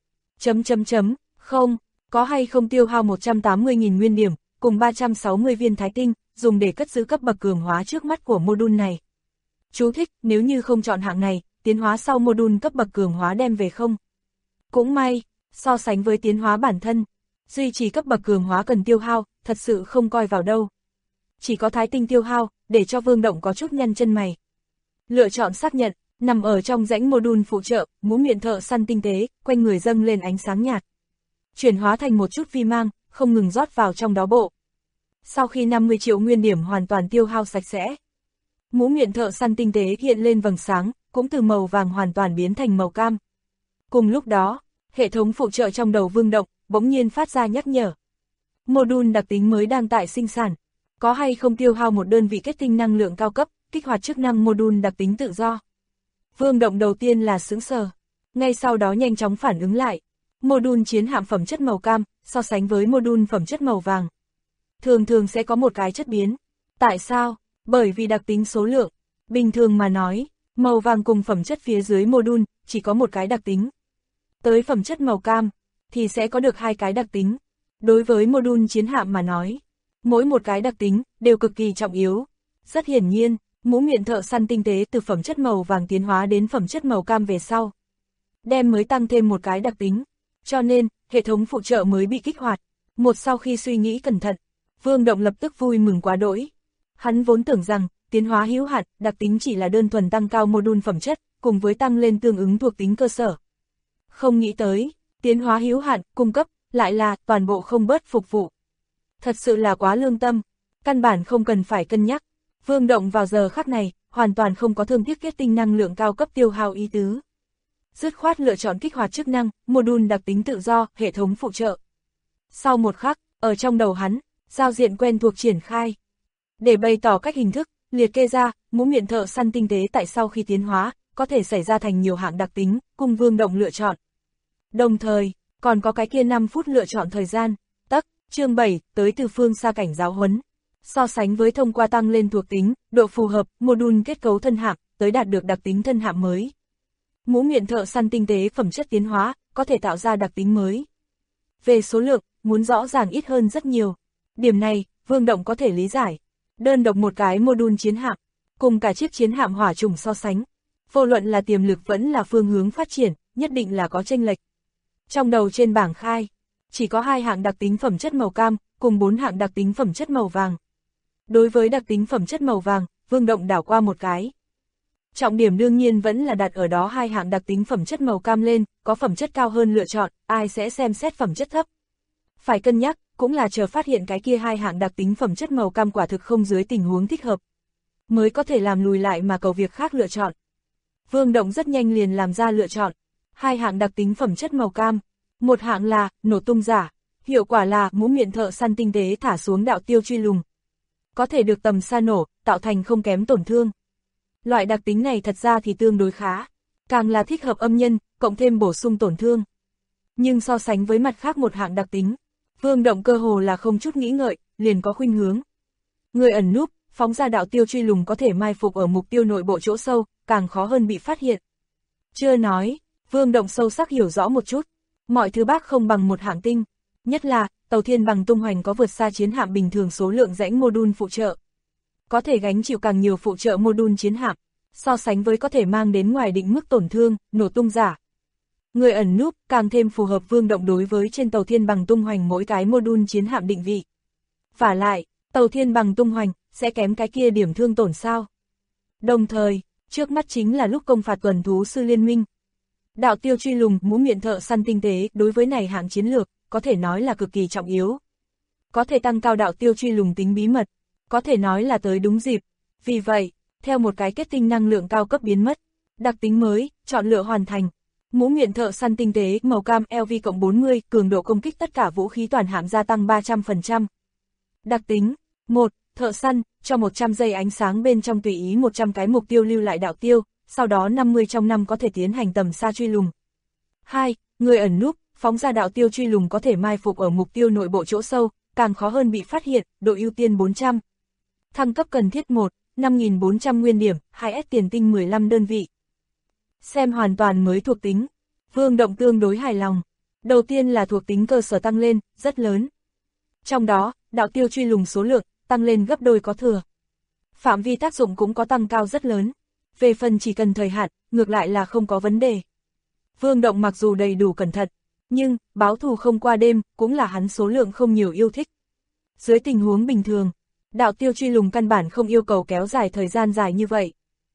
Không, có hay không tiêu hao 180.000 nguyên điểm, cùng 360 viên thái tinh, dùng để cất giữ cấp bậc cường hóa trước mắt của module này. Chú thích, nếu như không chọn hạng này, tiến hóa sau module cấp bậc cường hóa đem về không. Cũng may, so sánh với tiến hóa bản thân, duy trì cấp bậc cường hóa cần tiêu hao, thật sự không coi vào đâu. Chỉ có thái tinh tiêu hao, để cho Vương Động có chút nhăn chân mày. Lựa chọn xác nhận, nằm ở trong rãnh module phụ trợ, mũ miệng thợ săn tinh tế, quanh người dâng lên ánh sáng nhạt. Chuyển hóa thành một chút vi mang, không ngừng rót vào trong đó bộ. Sau khi 50 triệu nguyên điểm hoàn toàn tiêu hao sạch sẽ, mũ miệng thợ săn tinh tế hiện lên vầng sáng, cũng từ màu vàng hoàn toàn biến thành màu cam. Cùng lúc đó, hệ thống phụ trợ trong đầu Vương Động bỗng nhiên phát ra nhắc nhở. Module đặc tính mới đang tại sinh sản, có hay không tiêu hao một đơn vị kết tinh năng lượng cao cấp, kích hoạt chức năng module đặc tính tự do. Vương Động đầu tiên là sững sờ, ngay sau đó nhanh chóng phản ứng lại. Module chiến hạm phẩm chất màu cam, so sánh với module phẩm chất màu vàng, thường sẽ có một cái chất biến. Tại sao? Bởi vì đặc tính số lượng. Bình thường mà nói, màu vàng cùng phẩm chất phía dưới module chỉ có một cái đặc tính. Tới phẩm chất màu cam, thì sẽ có được hai cái đặc tính. Đối với module chiến hạm mà nói, mỗi một cái đặc tính đều cực kỳ trọng yếu. Rất hiển nhiên, mũ miệng thợ săn tinh tế từ phẩm chất màu vàng tiến hóa đến phẩm chất màu cam về sau, đem mới tăng thêm một cái đặc tính, cho nên hệ thống phụ trợ mới bị kích hoạt. Sau khi suy nghĩ cẩn thận, Vương Động lập tức vui mừng quá đỗi. Hắn vốn tưởng rằng tiến hóa hữu hạn đặc tính chỉ là đơn thuần tăng cao module phẩm chất, cùng với tăng lên tương ứng thuộc tính cơ sở. Không nghĩ tới, tiến hóa hữu hạn cung cấp lại là toàn bộ không bớt phục vụ. Thật sự là quá lương tâm, căn bản không cần phải cân nhắc. Vương Động vào giờ khắc này, hoàn toàn không có thương tiếc kết tinh năng lượng cao cấp tiêu hao ý tứ. Dứt khoát lựa chọn kích hoạt chức năng, module đặc tính tự do, hệ thống phụ trợ. Sau một khắc, ở trong đầu hắn, giao diện quen thuộc triển khai. Để bày tỏ cách hình thức, liệt kê ra, mũ miệng thợ săn tinh tế tại sau khi tiến hóa, có thể xảy ra thành nhiều hạng đặc tính, cùng Vương Động lựa chọn. Đồng thời, còn có cái kia 5 phút lựa chọn thời gian. Chương 7, tới từ phương xa cảnh giáo huấn. So sánh với thông qua tăng lên thuộc tính, độ phù hợp, module kết cấu thân hạm, tới đạt được đặc tính thân hạm mới. Mũ miệng thợ săn tinh tế phẩm chất tiến hóa, có thể tạo ra đặc tính mới. Về số lượng, muốn rõ ràng ít hơn rất nhiều. Điểm này, Vương Động có thể lý giải. Đơn độc một cái module chiến hạm, cùng cả chiếc chiến hạm hỏa trùng so sánh, vô luận là tiềm lực vẫn là phương hướng phát triển, nhất định là có chênh lệch. Trong đầu trên bảng khai, chỉ có 2 hạng đặc tính phẩm chất màu cam, cùng 4 hạng đặc tính phẩm chất màu vàng. Đối với đặc tính phẩm chất màu vàng, Vương Động đảo qua một cái. Trọng điểm đương nhiên vẫn là đặt ở đó 2 hạng đặc tính phẩm chất màu cam lên, có phẩm chất cao hơn lựa chọn, ai sẽ xem xét phẩm chất thấp. Phải cân nhắc, cũng là chờ phát hiện cái kia 2 hạng đặc tính phẩm chất màu cam quả thực không dưới tình huống thích hợp, mới có thể làm lùi lại mà cầu việc khác lựa chọn. Vương Động rất nhanh liền làm ra lựa chọn. 2 hạng đặc tính phẩm chất màu cam. Một hạng là nổ tung giả, hiệu quả là mũ miệng thợ săn tinh tế thả xuống đạo tiêu truy lùng, có thể được tầm xa nổ, tạo thành không kém tổn thương. Loại đặc tính này thật ra thì tương đối khá, càng là thích hợp âm nhân, cộng thêm bổ sung tổn thương. Nhưng so sánh với mặt khác một hạng đặc tính, Vương Động cơ hồ là không chút nghĩ ngợi, liền có khuynh hướng. Người ẩn núp, phóng ra đạo tiêu truy lùng có thể mai phục ở mục tiêu nội bộ chỗ sâu, càng khó hơn bị phát hiện. Chưa nói, Vương Động sâu sắc hiểu rõ một chút. Mọi thứ bác không bằng một hạng tinh, nhất là, tàu thiên bằng tung hoành có vượt xa chiến hạm bình thường số lượng rãnh module phụ trợ. Có thể gánh chịu càng nhiều phụ trợ module chiến hạm, so sánh với có thể mang đến ngoài định mức tổn thương, nổ tung giả. Người ẩn núp càng thêm phù hợp Vương Động đối với trên tàu thiên bằng tung hoành mỗi cái module chiến hạm định vị. Vả lại, tàu thiên bằng tung hoành, sẽ kém cái kia điểm thương tổn sao. Đồng thời, trước mắt chính là lúc công phạt tuần thú sư liên minh. Đạo tiêu truy lùng, mũ miệng thợ săn tinh tế, đối với này hạng chiến lược, có thể nói là cực kỳ trọng yếu. Có thể tăng cao đạo tiêu truy lùng tính bí mật, có thể nói là tới đúng dịp. Vì vậy, theo một cái kết tinh năng lượng cao cấp biến mất, Đặc tính mới, chọn lựa hoàn thành. Mũ miệng thợ săn tinh tế, màu cam LV+40, cường độ công kích tất cả vũ khí toàn hạng gia tăng 300%. Đặc tính 1. Thợ săn, cho 100 giây ánh sáng bên trong tùy ý 100 cái mục tiêu lưu lại đạo tiêu, sau đó 50 trong năm có thể tiến hành tầm xa truy lùng. 2. Người ẩn núp, phóng ra đạo tiêu truy lùng có thể mai phục ở mục tiêu nội bộ chỗ sâu, càng khó hơn bị phát hiện, độ ưu tiên 400. Thăng cấp cần thiết 1, 5.400 nguyên điểm, 2S tiền tinh 15 đơn vị. Xem hoàn toàn mới thuộc tính. Vương Động tương đối hài lòng. Đầu tiên là thuộc tính cơ sở tăng lên, rất lớn. Trong đó, đạo tiêu truy lùng số lượng, tăng lên gấp đôi có thừa. Phạm vi tác dụng cũng có tăng cao rất lớn. Về phần chỉ cần thời hạn, ngược lại là không có vấn đề. Vương Động mặc dù đầy đủ cẩn thận, nhưng, báo thù không qua đêm, cũng là hắn số lượng không nhiều yêu thích. Dưới tình huống bình thường, đạo tiêu truy lùng căn bản không yêu cầu kéo dài thời gian dài như vậy.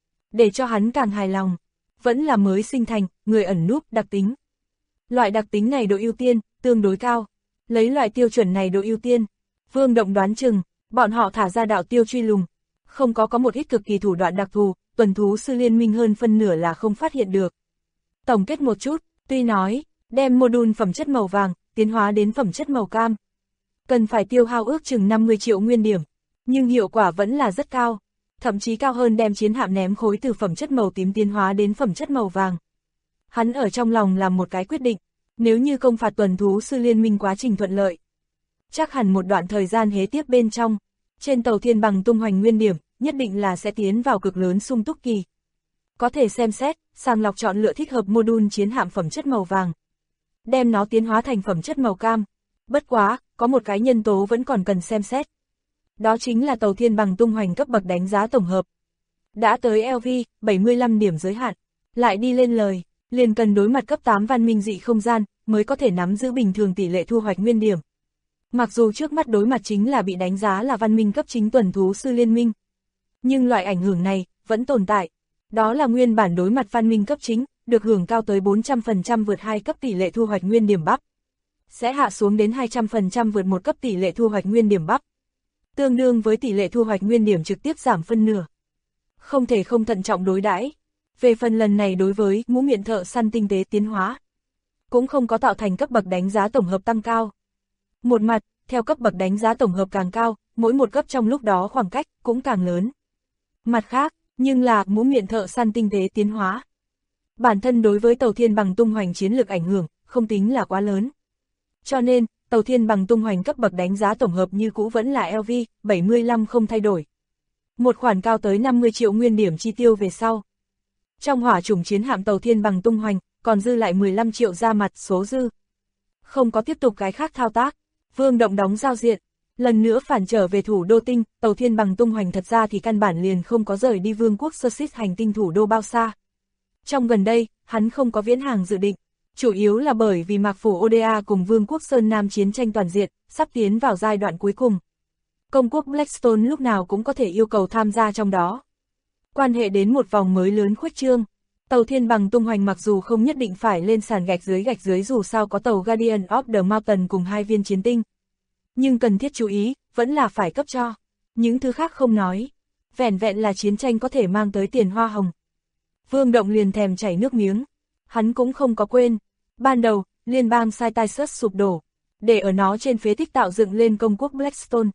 Để cho hắn càng hài lòng, vẫn là mới sinh thành, người ẩn núp, đặc tính. Loại đặc tính này độ ưu tiên, tương đối cao. Lấy loại tiêu chuẩn này độ ưu tiên, Vương Động đoán chừng, bọn họ thả ra đạo tiêu truy lùng. Không có một ít cực kỳ thủ đoạn đặc thù, tuần thú sư liên minh hơn phân nửa là không phát hiện được. Tổng kết một chút, tuy nói, đem module phẩm chất màu vàng, tiến hóa đến phẩm chất màu cam. Cần phải tiêu hao ước chừng 50 triệu nguyên điểm, nhưng hiệu quả vẫn là rất cao. Thậm chí cao hơn đem chiến hạm ném khối từ phẩm chất màu tím tiến hóa đến phẩm chất màu vàng. Hắn ở trong lòng làm một cái quyết định, nếu như công phạt tuần thú sư liên minh quá trình thuận lợi. Chắc hẳn một đoạn thời gian hế tiếp bên trong, trên tàu thiên bằng tung hoành nguyên điểm, nhất định là sẽ tiến vào cực lớn sung túc kỳ. Có thể xem xét, sàng lọc chọn lựa thích hợp module chiến hạm phẩm chất màu vàng. Đem nó tiến hóa thành phẩm chất màu cam. Bất quá, có một cái nhân tố vẫn còn cần xem xét. Đó chính là tàu thiên bằng tung hoành cấp bậc đánh giá tổng hợp. Đã tới LV, 75 điểm giới hạn, lại đi lên lời, liền cần đối mặt cấp 8 văn minh dị không gian, mới có thể nắm giữ bình thường tỷ lệ thu hoạch nguyên điểm. Mặc dù trước mắt đối mặt chính là bị đánh giá là văn minh cấp chính tuần thú sư liên minh. Nhưng loại ảnh hưởng này, vẫn tồn tại. Đó là nguyên bản đối mặt văn minh cấp chính, được hưởng cao tới 400% vượt 2 cấp tỷ lệ thu hoạch nguyên điểm bắp. Sẽ hạ xuống đến 200% vượt 1 cấp tỷ lệ thu hoạch nguyên điểm bắp. Tương đương với tỷ lệ thu hoạch nguyên điểm trực tiếp giảm phân nửa. Không thể không thận trọng đối đãi. Về phần lần này đối với mũ miệng thợ săn tinh tế tiến hóa, cũng không có tạo thành cấp bậc đánh giá tổng hợp tăng cao. Một mặt, theo cấp bậc đánh giá tổng hợp càng cao, mỗi một cấp trong lúc đó khoảng cách cũng càng lớn. Mặt khác, nhưng là mũ miệng thợ săn tinh tế tiến hóa. Bản thân đối với tàu thiên bằng tung hoành chiến lược ảnh hưởng, không tính là quá lớn. Cho nên, tàu thiên bằng tung hoành cấp bậc đánh giá tổng hợp như cũ vẫn là LV, 75 không thay đổi. Một khoản cao tới 50 triệu nguyên điểm chi tiêu về sau. Trong hỏa chủng chiến hạm tàu thiên bằng tung hoành, còn dư lại 15 triệu ra mặt số dư. Không có tiếp tục cái khác thao tác, Vương Động đóng giao diện, lần nữa phản trở về thủ đô tinh, tàu thiên bằng tung hoành thật ra thì căn bản liền không có rời đi vương quốc Sơ Xít hành tinh thủ đô bao xa. Trong gần đây, hắn không có viễn hàng dự định, chủ yếu là bởi vì Mạc Phủ Oda cùng vương quốc Sơn Nam chiến tranh toàn diện, sắp tiến vào giai đoạn cuối cùng. Công quốc Blackstone lúc nào cũng có thể yêu cầu tham gia trong đó. Quan hệ đến một vòng mới lớn khuếch trương, tàu thiên bằng tung hoành mặc dù không nhất định phải lên sàn gạch dưới dù sao có tàu Guardian of the Mountain cùng 2 viên chiến tinh. Nhưng cần thiết chú ý, vẫn là phải cấp cho. Những thứ khác không nói. Vẻn vẹn là chiến tranh có thể mang tới tiền hoa hồng. Vương Động liền thèm chảy nước miếng. Hắn cũng không có quên. Ban đầu, liên bang Cytisus sụp đổ. Để ở nó trên phế tích tạo dựng lên công quốc Blackstone.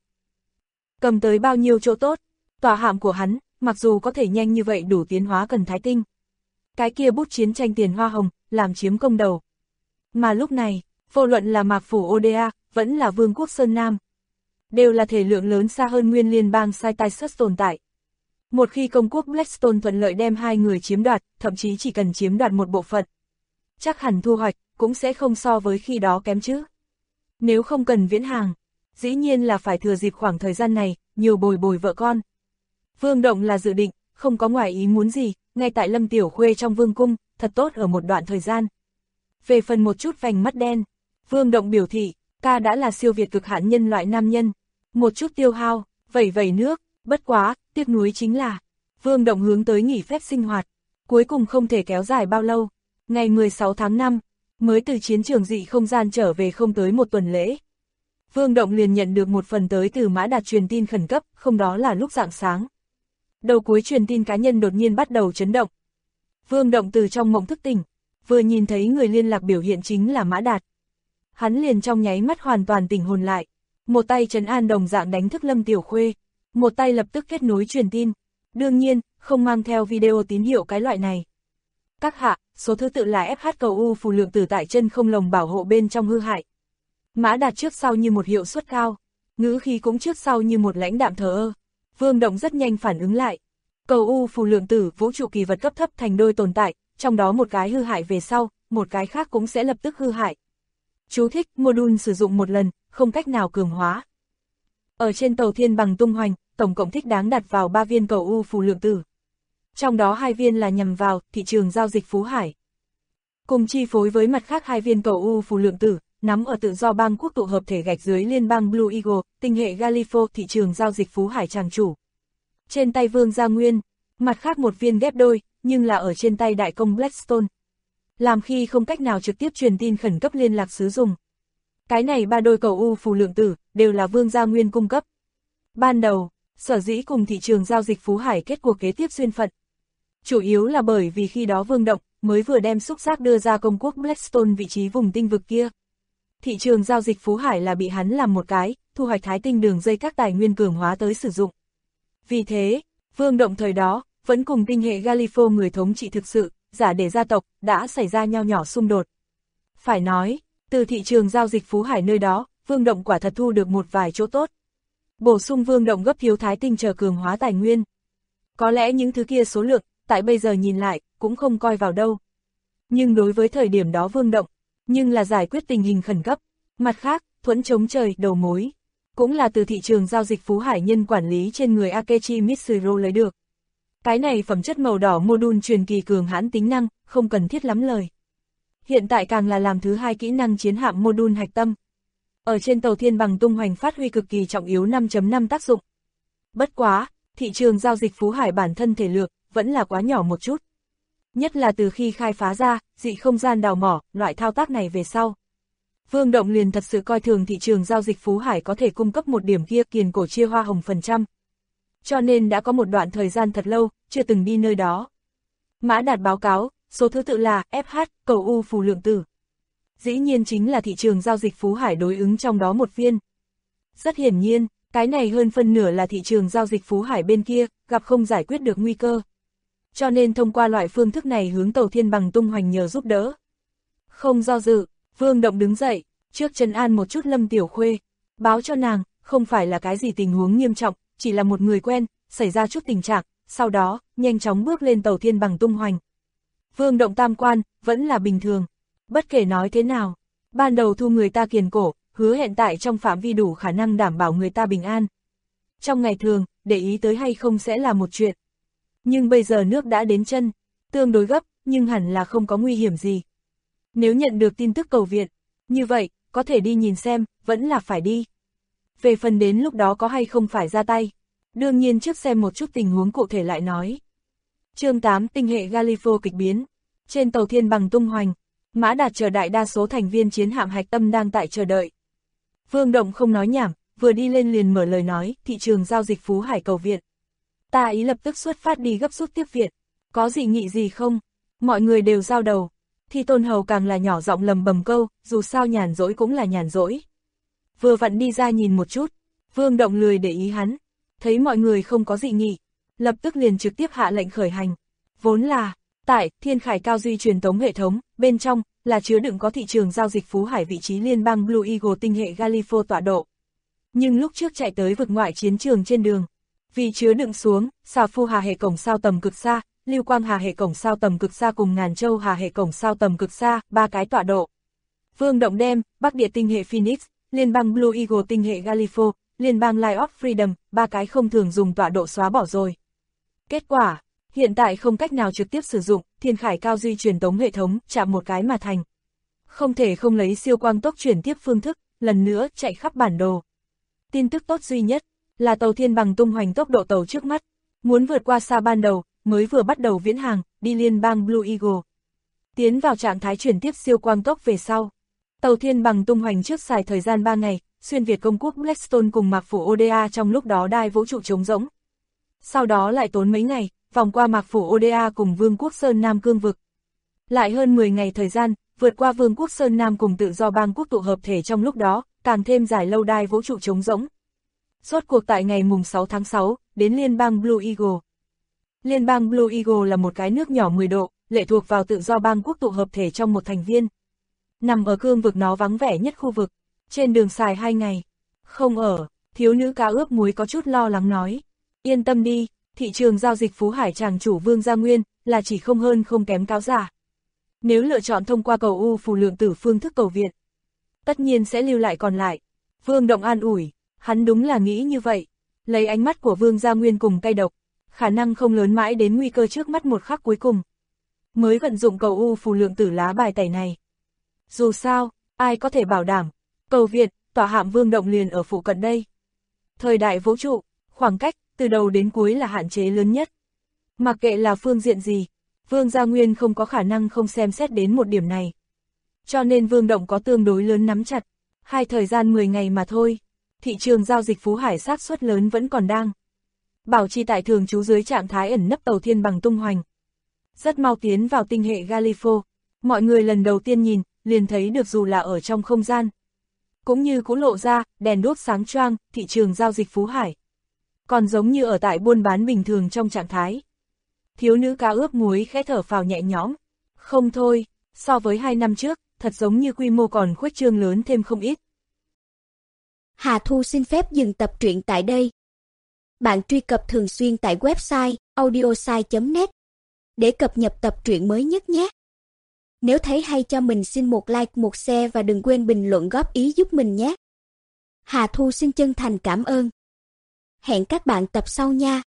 Cầm tới bao nhiêu chỗ tốt. Tòa hạm của hắn, mặc dù có thể nhanh như vậy đủ tiến hóa cần thái tinh. Cái kia bút chiến tranh tiền hoa hồng, làm chiếm công đầu. Mà lúc này, vô luận là Mạc Phủ Oda, vẫn là vương quốc Sơn Nam. Đều là thể lượng lớn xa hơn nguyên liên bang Cytisus tồn tại. Một khi công quốc Blackstone thuận lợi đem hai người chiếm đoạt, thậm chí chỉ cần chiếm đoạt một bộ phận. Chắc hẳn thu hoạch, cũng sẽ không so với khi đó kém chứ. Nếu không cần viễn hàng, dĩ nhiên là phải thừa dịp khoảng thời gian này, nhiều bồi bồi vợ con. Vương Động là dự định, không có ngoài ý muốn gì, ngay tại Lâm Tiểu Khuê trong vương cung, thật tốt ở một đoạn thời gian. Về phần một chút vành mắt đen, Vương Động biểu thị, ca đã là siêu việt cực hạn nhân loại nam nhân. Một chút tiêu hao, vẩy nước, bất quá, tiếc nuối chính là, Vương Động hướng tới nghỉ phép sinh hoạt, cuối cùng không thể kéo dài bao lâu. Ngày 16 tháng 5, mới từ chiến trường dị không gian trở về không tới một tuần lễ. Vương Động liền nhận được một phần tới từ Mã Đạt truyền tin khẩn cấp, không đó là lúc rạng sáng. Đầu cuối truyền tin cá nhân đột nhiên bắt đầu chấn động. Vương Động từ trong mộng thức tỉnh, vừa nhìn thấy người liên lạc biểu hiện chính là Mã Đạt. Hắn liền trong nháy mắt hoàn toàn tỉnh hồn lại, một tay trấn an đồng dạng đánh thức Lâm Tiểu Khuê, một tay lập tức kết nối truyền tin, đương nhiên, không mang theo video tín hiệu cái loại này. Các hạ, số thứ tự là FH cầu U phù lượng tử tại chân không lồng bảo hộ bên trong hư hại. Mã Đạt trước sau như một hiệu suất cao, ngữ khí cũng trước sau như một lãnh đạm thờ ơ. Vương Động rất nhanh phản ứng lại. Cầu U phù lượng tử vũ trụ kỳ vật cấp thấp thành đôi tồn tại, trong đó một cái hư hại về sau, một cái khác cũng sẽ lập tức hư hại. Chú thích, module sử dụng một lần, không cách nào cường hóa. Ở trên tàu Thiên Bằng tung hoành, tổng cộng thích đáng đặt vào 3 viên cầu U phù lượng tử. Trong đó 2 viên là nhằm vào thị trường giao dịch Phú Hải. Cùng chi phối với mặt khác 2 viên cầu U phù lượng tử, nắm ở tự do bang quốc tụ hợp thể gạch dưới liên bang Blue Eagle, tinh hệ Galifo thị trường giao dịch Phú Hải tràng chủ. Trên tay Vương Gia Nguyên, mặt khác một viên ghép đôi, nhưng là ở trên tay đại công Blackstone. Làm khi không cách nào trực tiếp truyền tin khẩn cấp liên lạc sử dụng. Cái này 3 đôi cầu U phù lượng tử, đều là Vương Gia Nguyên cung cấp. Ban đầu, sở dĩ cùng thị trường giao dịch Phú Hải kết cuộc kế tiếp duyên phận. Chủ yếu là bởi vì khi đó Vương Động mới vừa đem xúc giác đưa ra công quốc Blackstone vị trí vùng tinh vực kia. Thị trường giao dịch Phú Hải là bị hắn làm một cái, thu hoạch thái tinh đường dây các tài nguyên cường hóa tới sử dụng. Vì thế, Vương Động thời đó, vẫn cùng tinh hệ Galifo người thống trị thực sự, giả để gia tộc, đã xảy ra nho nhỏ xung đột. Phải nói, từ thị trường giao dịch Phú Hải nơi đó, Vương Động quả thật thu được một vài chỗ tốt. Bổ sung Vương Động gấp thiếu thái tinh chờ cường hóa tài nguyên. Có lẽ những thứ kia số lượng, tại bây giờ nhìn lại, cũng không coi vào đâu. Nhưng đối với thời điểm đó Vương Động, nhưng là giải quyết tình hình khẩn cấp. Mặt khác, thuẫn chống trời, đầu mối, cũng là từ thị trường giao dịch Phú Hải nhân quản lý trên người Akechi Mitsuru lấy được. Cái này phẩm chất màu đỏ module truyền kỳ cường hãn tính năng, không cần thiết lắm lời. Hiện tại càng là làm thứ 2 kỹ năng chiến hạm module hạch tâm. Ở trên tàu Thiên Bằng tung hoành phát huy cực kỳ trọng yếu 5.5 tác dụng. Bất quá, thị trường giao dịch Phú Hải bản thân thể lượng, vẫn là quá nhỏ một chút. Nhất là từ khi khai phá ra, dị không gian đào mỏ, loại thao tác này về sau. Vương Động liền thật sự coi thường thị trường giao dịch Phú Hải có thể cung cấp một điểm kia kiền cổ chia hoa hồng phần trăm. Cho nên đã có một đoạn thời gian thật lâu, chưa từng đi nơi đó. Mã Đạt báo cáo, số thứ tự là FH, cầu U phù lượng tử. Dĩ nhiên chính là thị trường giao dịch Phú Hải đối ứng trong đó một viên. Rất hiển nhiên, cái này hơn phân nửa là thị trường giao dịch Phú Hải bên kia, gặp không giải quyết được nguy cơ. Cho nên thông qua loại phương thức này hướng tàu Thiên Bằng tung hoành nhờ giúp đỡ. Không do dự, Vương Động đứng dậy, trước trấn an một chút Lâm Tiểu Khuê, báo cho nàng, không phải là cái gì tình huống nghiêm trọng, chỉ là một người quen, xảy ra chút tình trạng, sau đó, nhanh chóng bước lên tàu Thiên Bằng tung hoành. Vương Động tam quan, vẫn là bình thường. Bất kể nói thế nào, ban đầu thu người ta kiền cổ, hứa hẹn tại trong phạm vi đủ khả năng đảm bảo người ta bình an. Trong ngày thường, để ý tới hay không sẽ là một chuyện. Nhưng bây giờ nước đã đến chân, tương đối gấp, nhưng hẳn là không có nguy hiểm gì. Nếu nhận được tin tức cầu viện, như vậy, có thể đi nhìn xem, vẫn là phải đi. Về phần đến lúc đó có hay không phải ra tay, đương nhiên trước xem một chút tình huống cụ thể lại nói. Chương 8 tinh hệ Galifo kịch biến. Trên tàu Thiên Bằng tung hoành, Mã Đạt chờ đại đa số thành viên chiến hạm hạch tâm đang tại chờ đợi. Vương Động không nói nhảm, vừa đi lên liền mở lời nói, thị trường giao dịch Phú Hải cầu viện. Ta ý lập tức xuất phát đi gấp rút tiếp viện. Có dị nghị gì không? Mọi người đều giao đầu. Thi Tôn Hầu càng là nhỏ giọng lầm bầm câu, dù sao nhàn rỗi cũng là nhàn rỗi. Vừa vặn đi ra nhìn một chút, Vương Động lười để ý hắn. Thấy mọi người không có dị nghị, lập tức liền trực tiếp hạ lệnh khởi hành. Vốn là, tại Thiên Khải Cao Duy truyền tống hệ thống, bên trong, là chứa đựng có thị trường giao dịch Phú Hải vị trí liên bang Blue Eagle tinh hệ Galifo tọa độ. Nhưng lúc trước chạy tới vực ngoại chiến trường trên đường, vì chứa đựng xuống, Xà Phu Hà hệ cổng sao tầm cực xa, Lưu Quang Hà hệ cổng sao tầm cực xa cùng Ngàn Châu Hà hệ cổng sao tầm cực xa, 3 cái tọa độ. Vương Động đem, Bắc Địa tinh hệ Phoenix, liên bang Blue Eagle tinh hệ Galifo, liên bang Light of Freedom, 3 cái không thường dùng tọa độ xóa bỏ rồi. Kết quả, hiện tại không cách nào trực tiếp sử dụng, Thiên Khải Cao Duy truyền tống hệ thống, chạm một cái mà thành. Không thể không lấy siêu quang tốc chuyển tiếp phương thức, lần nữa chạy khắp bản đồ. Tin tức tốt duy nhất, là tàu Thiên Bằng tung hoành tốc độ tàu trước mắt, muốn vượt qua xa ban đầu, mới vừa bắt đầu viễn hàng, đi liên bang Blue Eagle. Tiến vào trạng thái chuyển tiếp siêu quang tốc về sau. Tàu Thiên Bằng tung hoành trước xài thời gian 3 ngày, xuyên Việt công quốc Blackstone cùng Mạc Phủ Oda trong lúc đó đai vũ trụ trống rỗng. Sau đó lại tốn mấy ngày, vòng qua Mạc Phủ Oda cùng Vương quốc Sơn Nam cương vực. Lại hơn 10 ngày thời gian, vượt qua Vương quốc Sơn Nam cùng tự do bang quốc tụ hợp thể trong lúc đó, càng thêm giải lâu đài vũ trụ trống rỗng. Rốt cuộc tại ngày mùng 6 tháng 6, đến liên bang Blue Eagle. Liên bang Blue Eagle là một cái nước nhỏ 10 độ, lệ thuộc vào tự do bang quốc tụ hợp thể trong một thành viên. Nằm ở cương vực nó vắng vẻ nhất khu vực, trên đường xài 2 ngày. Không ở, thiếu nữ cá ướp muối có chút lo lắng nói. Yên tâm đi, thị trường giao dịch Phú Hải tràng chủ Vương Gia Nguyên, là chỉ không hơn không kém cáo giả. Nếu lựa chọn thông qua cầu U Phù Lượng Tử phương thức cầu viện, tất nhiên sẽ lưu lại còn lại. Vương Động an ủi, hắn đúng là nghĩ như vậy. Lấy ánh mắt của Vương Gia Nguyên cùng cay độc, khả năng không lớn mãi đến nguy cơ trước mắt một khắc cuối cùng. Mới vận dụng cầu U Phù Lượng Tử lá bài tẩy này. Dù sao, ai có thể bảo đảm, cầu viện, tỏa hạm Vương Động liền ở phụ cận đây. Thời đại vũ trụ, khoảng cách, từ đầu đến cuối là hạn chế lớn nhất. Mặc kệ là phương diện gì, Vương Gia Nguyên không có khả năng không xem xét đến một điểm này. Cho nên Vương Động có tương đối lớn nắm chặt, thời gian 10 ngày mà thôi. Thị trường giao dịch Phú Hải xác suất lớn vẫn còn đang bảo trì tại thường trú dưới trạng thái ẩn nấp tàu thiên bằng tung hoành. Rất mau tiến vào tinh hệ Galifo, mọi người lần đầu tiên nhìn, liền thấy được dù là ở trong không gian. Cũng như cũng lộ ra, đèn đuốc sáng choang, thị trường giao dịch Phú Hải. Còn giống như ở tại buôn bán bình thường trong trạng thái. Thiếu nữ cá ướp muối khẽ thở phào nhẹ nhõm. Không thôi, so với 2 năm trước, thật giống như quy mô còn khuếch trương lớn thêm không ít. Hà Thu xin phép dừng tập truyện tại đây. Bạn truy cập thường xuyên tại website audiosai.net để cập nhật tập truyện mới nhất nhé. Nếu thấy hay cho mình xin một like, một share và đừng quên bình luận góp ý giúp mình nhé. Hà Thu xin chân thành cảm ơn. Hẹn các bạn tập sau nha.